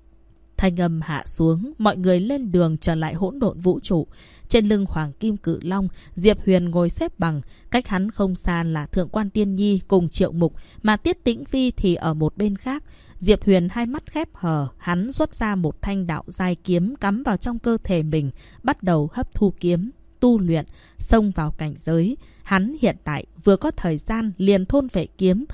Thanh âm hạ xuống, mọi người lên đường trở lại hỗn độn vũ trụ. Trên lưng Hoàng Kim Cự Long, Diệp Huyền ngồi xếp bằng. Cách hắn không xa là Thượng Quan Tiên Nhi cùng Triệu Mục, mà Tiết Tĩnh Phi thì ở một bên khác. Diệp Huyền hai mắt khép hờ, hắn xuất ra một thanh đạo giai kiếm cắm vào trong cơ thể mình, bắt đầu hấp thu kiếm, tu luyện, xông vào cảnh giới. Hắn hiện tại vừa có thời gian liền thôn phệ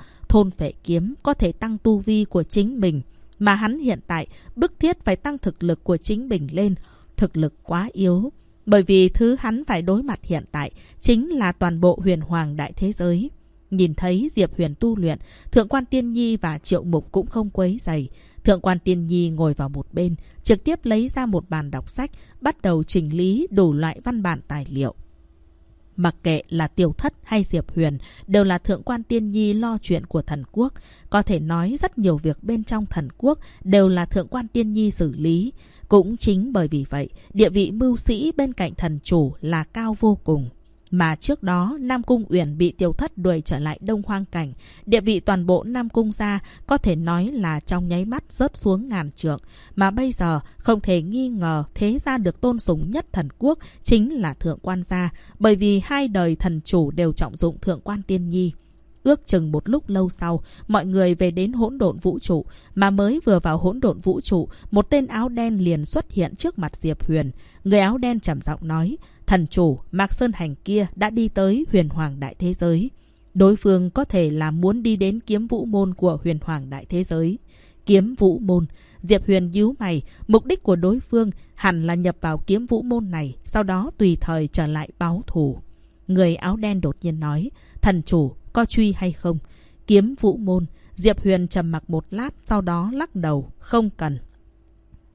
kiếm có thể tăng tu vi của chính mình, mà hắn hiện tại bức thiết phải tăng thực lực của chính mình lên. Thực lực quá yếu, bởi vì thứ hắn phải đối mặt hiện tại chính là toàn bộ huyền hoàng đại thế giới. Nhìn thấy Diệp Huyền tu luyện, Thượng Quan Tiên Nhi và Triệu Mục cũng không quấy rầy. Thượng Quan Tiên Nhi ngồi vào một bên, trực tiếp lấy ra một bàn đọc sách, bắt đầu chỉnh lý đủ loại văn bản tài liệu. Mặc kệ là Tiểu Thất hay Diệp Huyền, đều là Thượng Quan Tiên Nhi lo chuyện của thần quốc. Có thể nói rất nhiều việc bên trong thần quốc đều là Thượng Quan Tiên Nhi xử lý. Cũng chính bởi vì vậy, địa vị mưu sĩ bên cạnh thần chủ là cao vô cùng. Mà trước đó, Nam Cung Uyển bị Tiểu Thất đuổi trở lại Đông Hoang Cảnh. Địa vị toàn bộ Nam Cung gia có thể nói là trong nháy mắt rớt xuống ngàn trượng. Mà bây giờ, không thể nghi ngờ thế gia được tôn sùng nhất thần quốc chính là Thượng Quan gia. Bởi vì hai đời thần chủ đều trọng dụng Thượng Quan Tiên Nhi. Ước chừng một lúc lâu sau, mọi người về đến hỗn độn vũ trụ. Mà mới vừa vào hỗn độn vũ trụ, một tên áo đen liền xuất hiện trước mặt Diệp Huyền. Người áo đen trầm giọng nói, thần chủ Mạc Sơn Hành kia đã đi tới huyền hoàng đại thế giới. Đối phương có thể là muốn đi đến kiếm vũ môn của huyền hoàng đại thế giới. Kiếm vũ môn. Diệp Huyền nhíu mày, mục đích của đối phương hẳn là nhập vào kiếm vũ môn này, sau đó tùy thời trở lại báo thù. Người áo đen đột nhiên nói, thần chủ có truy hay không? Kiếm vũ môn. Diệp Huyền trầm mặc một lát, sau đó lắc đầu, không cần.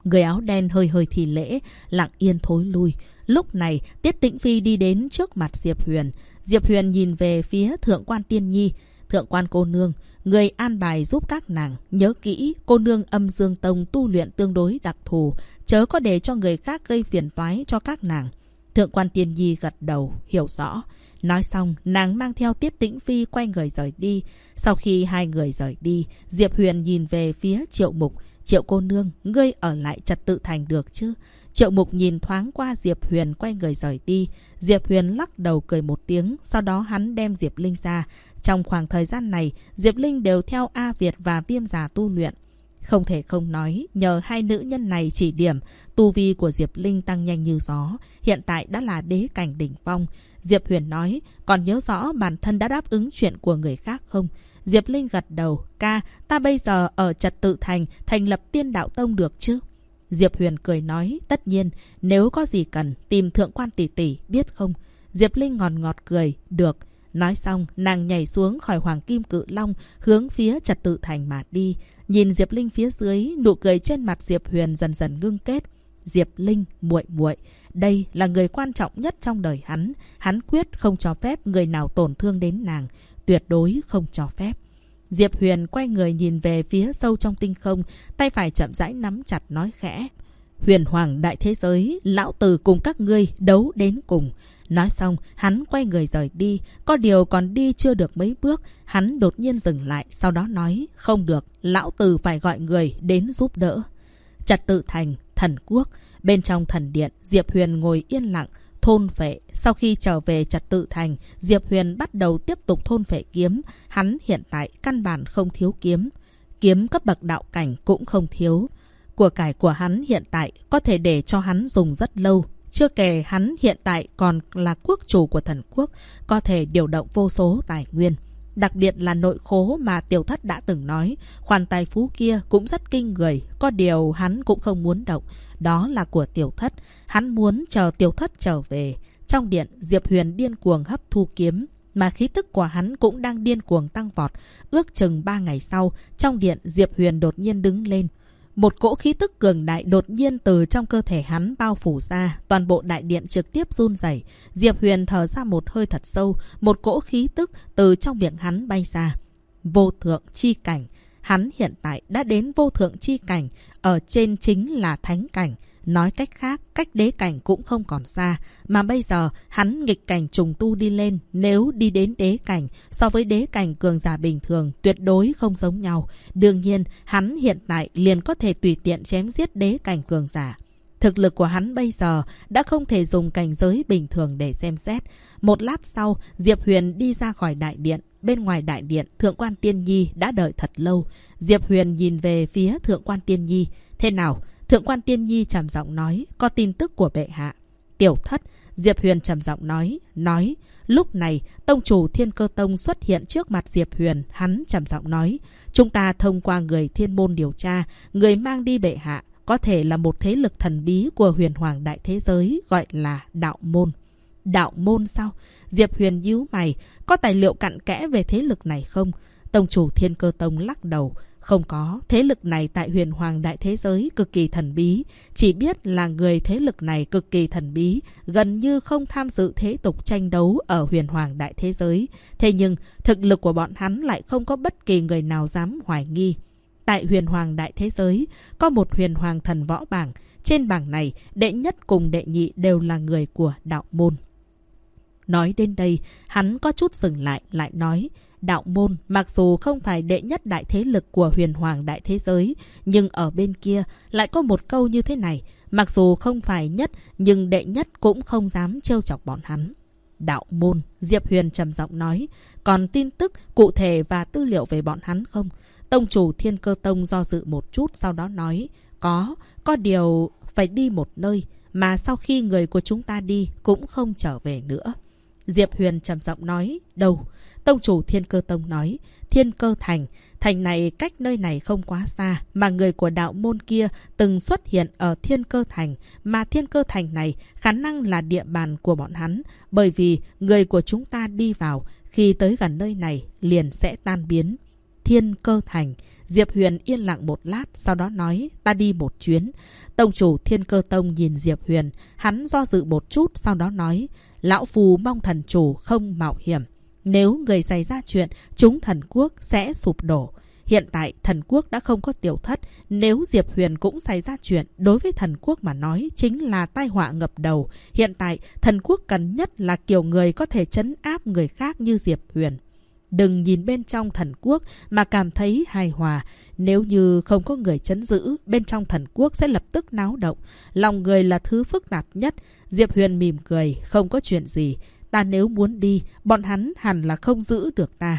Người áo đen hơi hơi thì lễ, lặng yên thối lui. Lúc này, Tiết Tĩnh Phi đi đến trước mặt Diệp Huyền. Diệp Huyền nhìn về phía Thượng quan Tiên Nhi. Thượng quan cô nương, người an bài giúp các nàng. Nhớ kỹ, cô nương Âm Dương Tông tu luyện tương đối đặc thù. Chớ có để cho người khác gây phiền toái cho các nàng. Thượng quan Tiên Nhi gật đầu, hiểu rõ. Nói xong, nàng mang theo Tiết Tĩnh Phi quay người rời đi. Sau khi hai người rời đi, Diệp Huyền nhìn về phía Triệu Mục. Triệu cô nương, ngươi ở lại Trật Tự Thành được chứ? Triệu Mục nhìn thoáng qua Diệp Huyền quay người rời đi. Diệp Huyền lắc đầu cười một tiếng, sau đó hắn đem Diệp Linh ra. Trong khoảng thời gian này, Diệp Linh đều theo A Việt và Viêm Già tu luyện. Không thể không nói, nhờ hai nữ nhân này chỉ điểm, tu vi của Diệp Linh tăng nhanh như gió, hiện tại đã là đế cảnh đỉnh phong. Diệp Huyền nói, còn nhớ rõ bản thân đã đáp ứng chuyện của người khác không? Diệp Linh gật đầu, ca, ta bây giờ ở Trật Tự Thành, thành lập Tiên Đạo Tông được chứ? Diệp Huyền cười nói, tất nhiên, nếu có gì cần, tìm Thượng quan tỷ tỷ, biết không? Diệp Linh ngọt ngọt cười, được. Nói xong, nàng nhảy xuống khỏi Hoàng Kim Cự Long, hướng phía Trật Tự Thành mà đi. Nhìn Diệp Linh phía dưới, nụ cười trên mặt Diệp Huyền dần dần ngưng kết. Diệp Linh, muội muội, đây là người quan trọng nhất trong đời hắn. Hắn quyết không cho phép người nào tổn thương đến nàng. Tuyệt đối không cho phép. Diệp Huyền quay người nhìn về phía sâu trong tinh không, tay phải chậm rãi nắm chặt nói khẽ. Huyền Hoàng đại thế giới, lão tử cùng các ngươi đấu đến cùng. Nói xong, hắn quay người rời đi. Có điều còn đi chưa được mấy bước, hắn đột nhiên dừng lại, sau đó nói, không được, lão tử phải gọi người đến giúp đỡ. Trật Tự Thành, Thần Quốc. Bên trong thần điện, Diệp Huyền ngồi yên lặng, thôn phệ. Sau khi trở về Trật Tự Thành, Diệp Huyền bắt đầu tiếp tục thôn phệ kiếm. Hắn hiện tại căn bản không thiếu kiếm. Kiếm cấp bậc đạo cảnh cũng không thiếu. Của cải của hắn hiện tại có thể để cho hắn dùng rất lâu. Chưa kể hắn hiện tại còn là quốc chủ của thần quốc, có thể điều động vô số tài nguyên. Đặc biệt là nội khố mà Tiểu Thất đã từng nói, khoản tài phú kia cũng rất kinh người, có điều hắn cũng không muốn động. Đó là của Tiểu Thất, hắn muốn chờ Tiểu Thất trở về. Trong điện, Diệp Huyền điên cuồng hấp thu kiếm, mà khí tức của hắn cũng đang điên cuồng tăng vọt. Ước chừng 3 ngày sau, trong điện Diệp Huyền đột nhiên đứng lên. Một cỗ khí tức cường đại đột nhiên từ trong cơ thể hắn bao phủ ra, toàn bộ đại điện trực tiếp run rẩy. Diệp Huyền thở ra một hơi thật sâu, một cỗ khí tức từ trong miệng hắn bay ra. Vô thượng chi cảnh, hắn hiện tại đã đến vô thượng chi cảnh, ở trên chính là thánh cảnh. Nói cách khác, cách đế cảnh cũng không còn xa, mà bây giờ hắn nghịch cảnh trùng tu đi lên, nếu đi đến đế cảnh, so với đế cảnh cường giả bình thường tuyệt đối không giống nhau. Đương nhiên, hắn hiện tại liền có thể tùy tiện chém giết đế cảnh cường giả. Thực lực của hắn bây giờ đã không thể dùng cảnh giới bình thường để xem xét. Một lát sau, Diệp Huyền đi ra khỏi đại điện. Bên ngoài đại điện, Thượng quan Tiên Nhi đã đợi thật lâu. Diệp Huyền nhìn về phía Thượng quan Tiên Nhi. Thế nào? Thượng quan Tiên Nhi trầm giọng nói, có tin tức của bệ hạ. Tiểu Thất, Diệp Huyền trầm giọng nói. Lúc này, tông chủ Thiên Cơ Tông xuất hiện trước mặt Diệp Huyền, hắn trầm giọng nói, chúng ta thông qua người Thiên Môn điều tra, người mang đi bệ hạ, có thể là một thế lực thần bí của Huyền Hoàng đại thế giới, gọi là Đạo Môn. Đạo Môn sao? Diệp Huyền nhíu mày, có tài liệu cặn kẽ về thế lực này không? Tông chủ Thiên Cơ Tông lắc đầu. Không có, thế lực này tại Huyền Hoàng đại thế giới cực kỳ thần bí. Chỉ biết là người thế lực này cực kỳ thần bí, gần như không tham dự thế tục tranh đấu ở Huyền Hoàng đại thế giới. Thế nhưng, thực lực của bọn hắn lại không có bất kỳ người nào dám hoài nghi. Tại Huyền Hoàng đại thế giới, có một Huyền Hoàng thần võ bảng. Trên bảng này, đệ nhất cùng đệ nhị đều là người của Đạo Môn. Nói đến đây, hắn có chút dừng lại nói, Đạo Môn mặc dù không phải đệ nhất đại thế lực của Huyền Hoàng đại thế giới, nhưng ở bên kia lại có một câu như thế này, mặc dù không phải nhất, nhưng đệ nhất cũng không dám trêu chọc bọn hắn. Đạo Môn, Diệp Huyền trầm giọng nói, còn tin tức cụ thể và tư liệu về bọn hắn không? Tông chủ Thiên Cơ Tông do dự một chút, sau đó nói, có điều phải đi một nơi, mà sau khi người của chúng ta đi cũng không trở về nữa. Diệp Huyền trầm giọng nói, đâu? Tông chủ Thiên Cơ Tông nói, Thiên Cơ Thành. Thành này cách nơi này không quá xa, mà người của Đạo Môn kia từng xuất hiện ở Thiên Cơ Thành, mà Thiên Cơ Thành này khả năng là địa bàn của bọn hắn, bởi vì người của chúng ta đi vào, khi tới gần nơi này liền sẽ tan biến. Thiên Cơ Thành. Diệp Huyền yên lặng một lát, sau đó nói, ta đi một chuyến. Tông chủ Thiên Cơ Tông nhìn Diệp Huyền, hắn do dự một chút, sau đó nói, lão phù mong thần chủ không mạo hiểm. Nếu người xảy ra chuyện, chúng thần quốc sẽ sụp đổ. Hiện tại thần quốc đã không có Tiểu Thất, nếu Diệp Huyền cũng xảy ra chuyện, đối với thần quốc mà nói chính là tai họa ngập đầu. Hiện tại thần quốc cần nhất là kiểu người có thể trấn áp người khác như Diệp Huyền. Đừng nhìn bên trong thần quốc mà cảm thấy hài hòa. Nếu như không có người trấn giữ, bên trong thần quốc sẽ lập tức náo động. Lòng người là thứ phức tạp nhất. Diệp Huyền mỉm cười, không có chuyện gì. Ta nếu muốn đi, bọn hắn hẳn là không giữ được ta.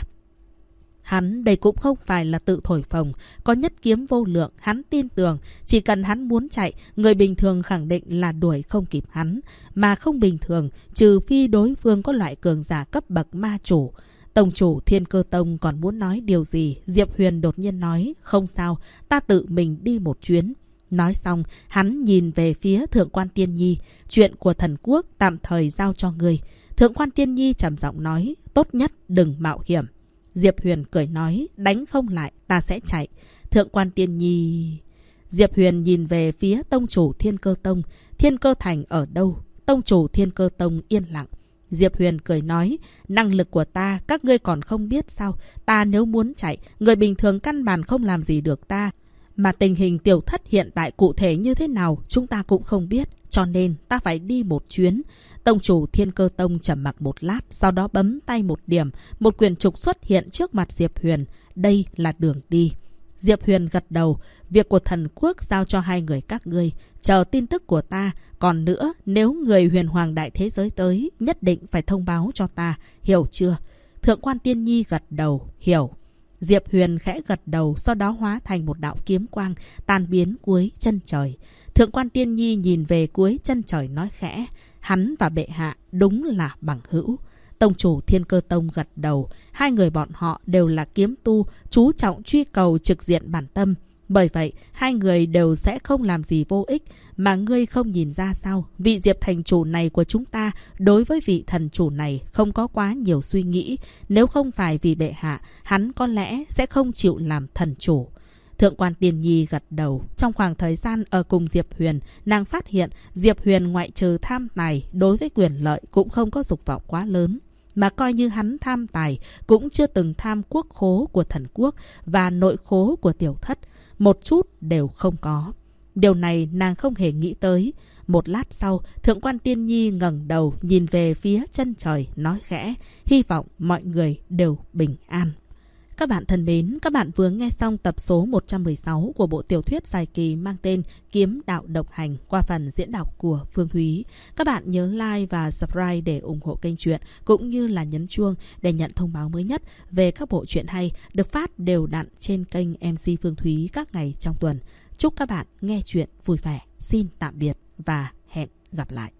Hắn đây cũng không phải là tự thổi phồng, có nhất kiếm vô lượng, hắn tin tưởng, chỉ cần hắn muốn chạy, người bình thường khẳng định là đuổi không kịp hắn, mà không bình thường, trừ phi đối phương có loại cường giả cấp bậc ma chủ. Tông chủ Thiên Cơ Tông còn muốn nói điều gì, Diệp Huyền đột nhiên nói, không sao, ta tự mình đi một chuyến. Nói xong, hắn nhìn về phía Thượng quan Tiên Nhi, chuyện của thần quốc tạm thời giao cho ngươi. Thượng quan Tiên Nhi trầm giọng nói, tốt nhất đừng mạo hiểm. Diệp Huyền cười nói, đánh không lại, ta sẽ chạy. Thượng quan Tiên Nhi... Diệp Huyền nhìn về phía tông chủ Thiên Cơ Tông. Thiên Cơ Thành ở đâu? Tông chủ Thiên Cơ Tông yên lặng. Diệp Huyền cười nói, năng lực của ta, các ngươi còn không biết sao? Ta nếu muốn chạy, người bình thường căn bản không làm gì được ta. Mà tình hình Tiểu Thất hiện tại cụ thể như thế nào, chúng ta cũng không biết. Cho nên, ta phải đi một chuyến. Tông chủ Thiên Cơ Tông trầm mặc một lát, sau đó bấm tay một điểm. Một quyển trục xuất hiện trước mặt Diệp Huyền. Đây là đường đi. Diệp Huyền gật đầu. Việc của thần quốc giao cho hai người các ngươi. Chờ tin tức của ta. Còn nữa, nếu người huyền hoàng đại thế giới tới, nhất định phải thông báo cho ta. Hiểu chưa? Thượng quan Tiên Nhi gật đầu. Hiểu. Diệp Huyền khẽ gật đầu, sau đó hóa thành một đạo kiếm quang, tan biến cuối chân trời. Thượng quan Tiên Nhi nhìn về cuối chân trời nói khẽ, hắn và bệ hạ đúng là bằng hữu. Tông chủ Thiên Cơ Tông gật đầu, hai người bọn họ đều là kiếm tu, chú trọng truy cầu trực diện bản tâm. Bởi vậy, hai người đều sẽ không làm gì vô ích. Mà ngươi không nhìn ra sao? Vị Diệp thành chủ này của chúng ta đối với vị thần chủ này không có quá nhiều suy nghĩ. Nếu không phải vì bệ hạ, hắn có lẽ sẽ không chịu làm thần chủ. Thượng quan Tiên Nhi gật đầu. Trong khoảng thời gian ở cùng Diệp Huyền, nàng phát hiện Diệp Huyền ngoại trừ tham tài, đối với quyền lợi cũng không có dục vọng quá lớn. Mà coi như hắn tham tài, cũng chưa từng tham quốc khố của thần quốc và nội khố của Tiểu Thất. Một chút đều không có. Điều này nàng không hề nghĩ tới. Một lát sau, Thượng quan Tiên Nhi ngẩng đầu nhìn về phía chân trời, nói khẽ, hy vọng mọi người đều bình an. Các bạn thân mến, các bạn vừa nghe xong tập số 116 của bộ tiểu thuyết dài kỳ mang tên Kiếm Đạo Độc Hành qua phần diễn đọc của Phương Thúy. Các bạn nhớ like và subscribe để ủng hộ kênh truyện, cũng như là nhấn chuông để nhận thông báo mới nhất về các bộ truyện hay được phát đều đặn trên kênh MC Phương Thúy các ngày trong tuần. Chúc các bạn nghe truyện vui vẻ. Xin tạm biệt và hẹn gặp lại.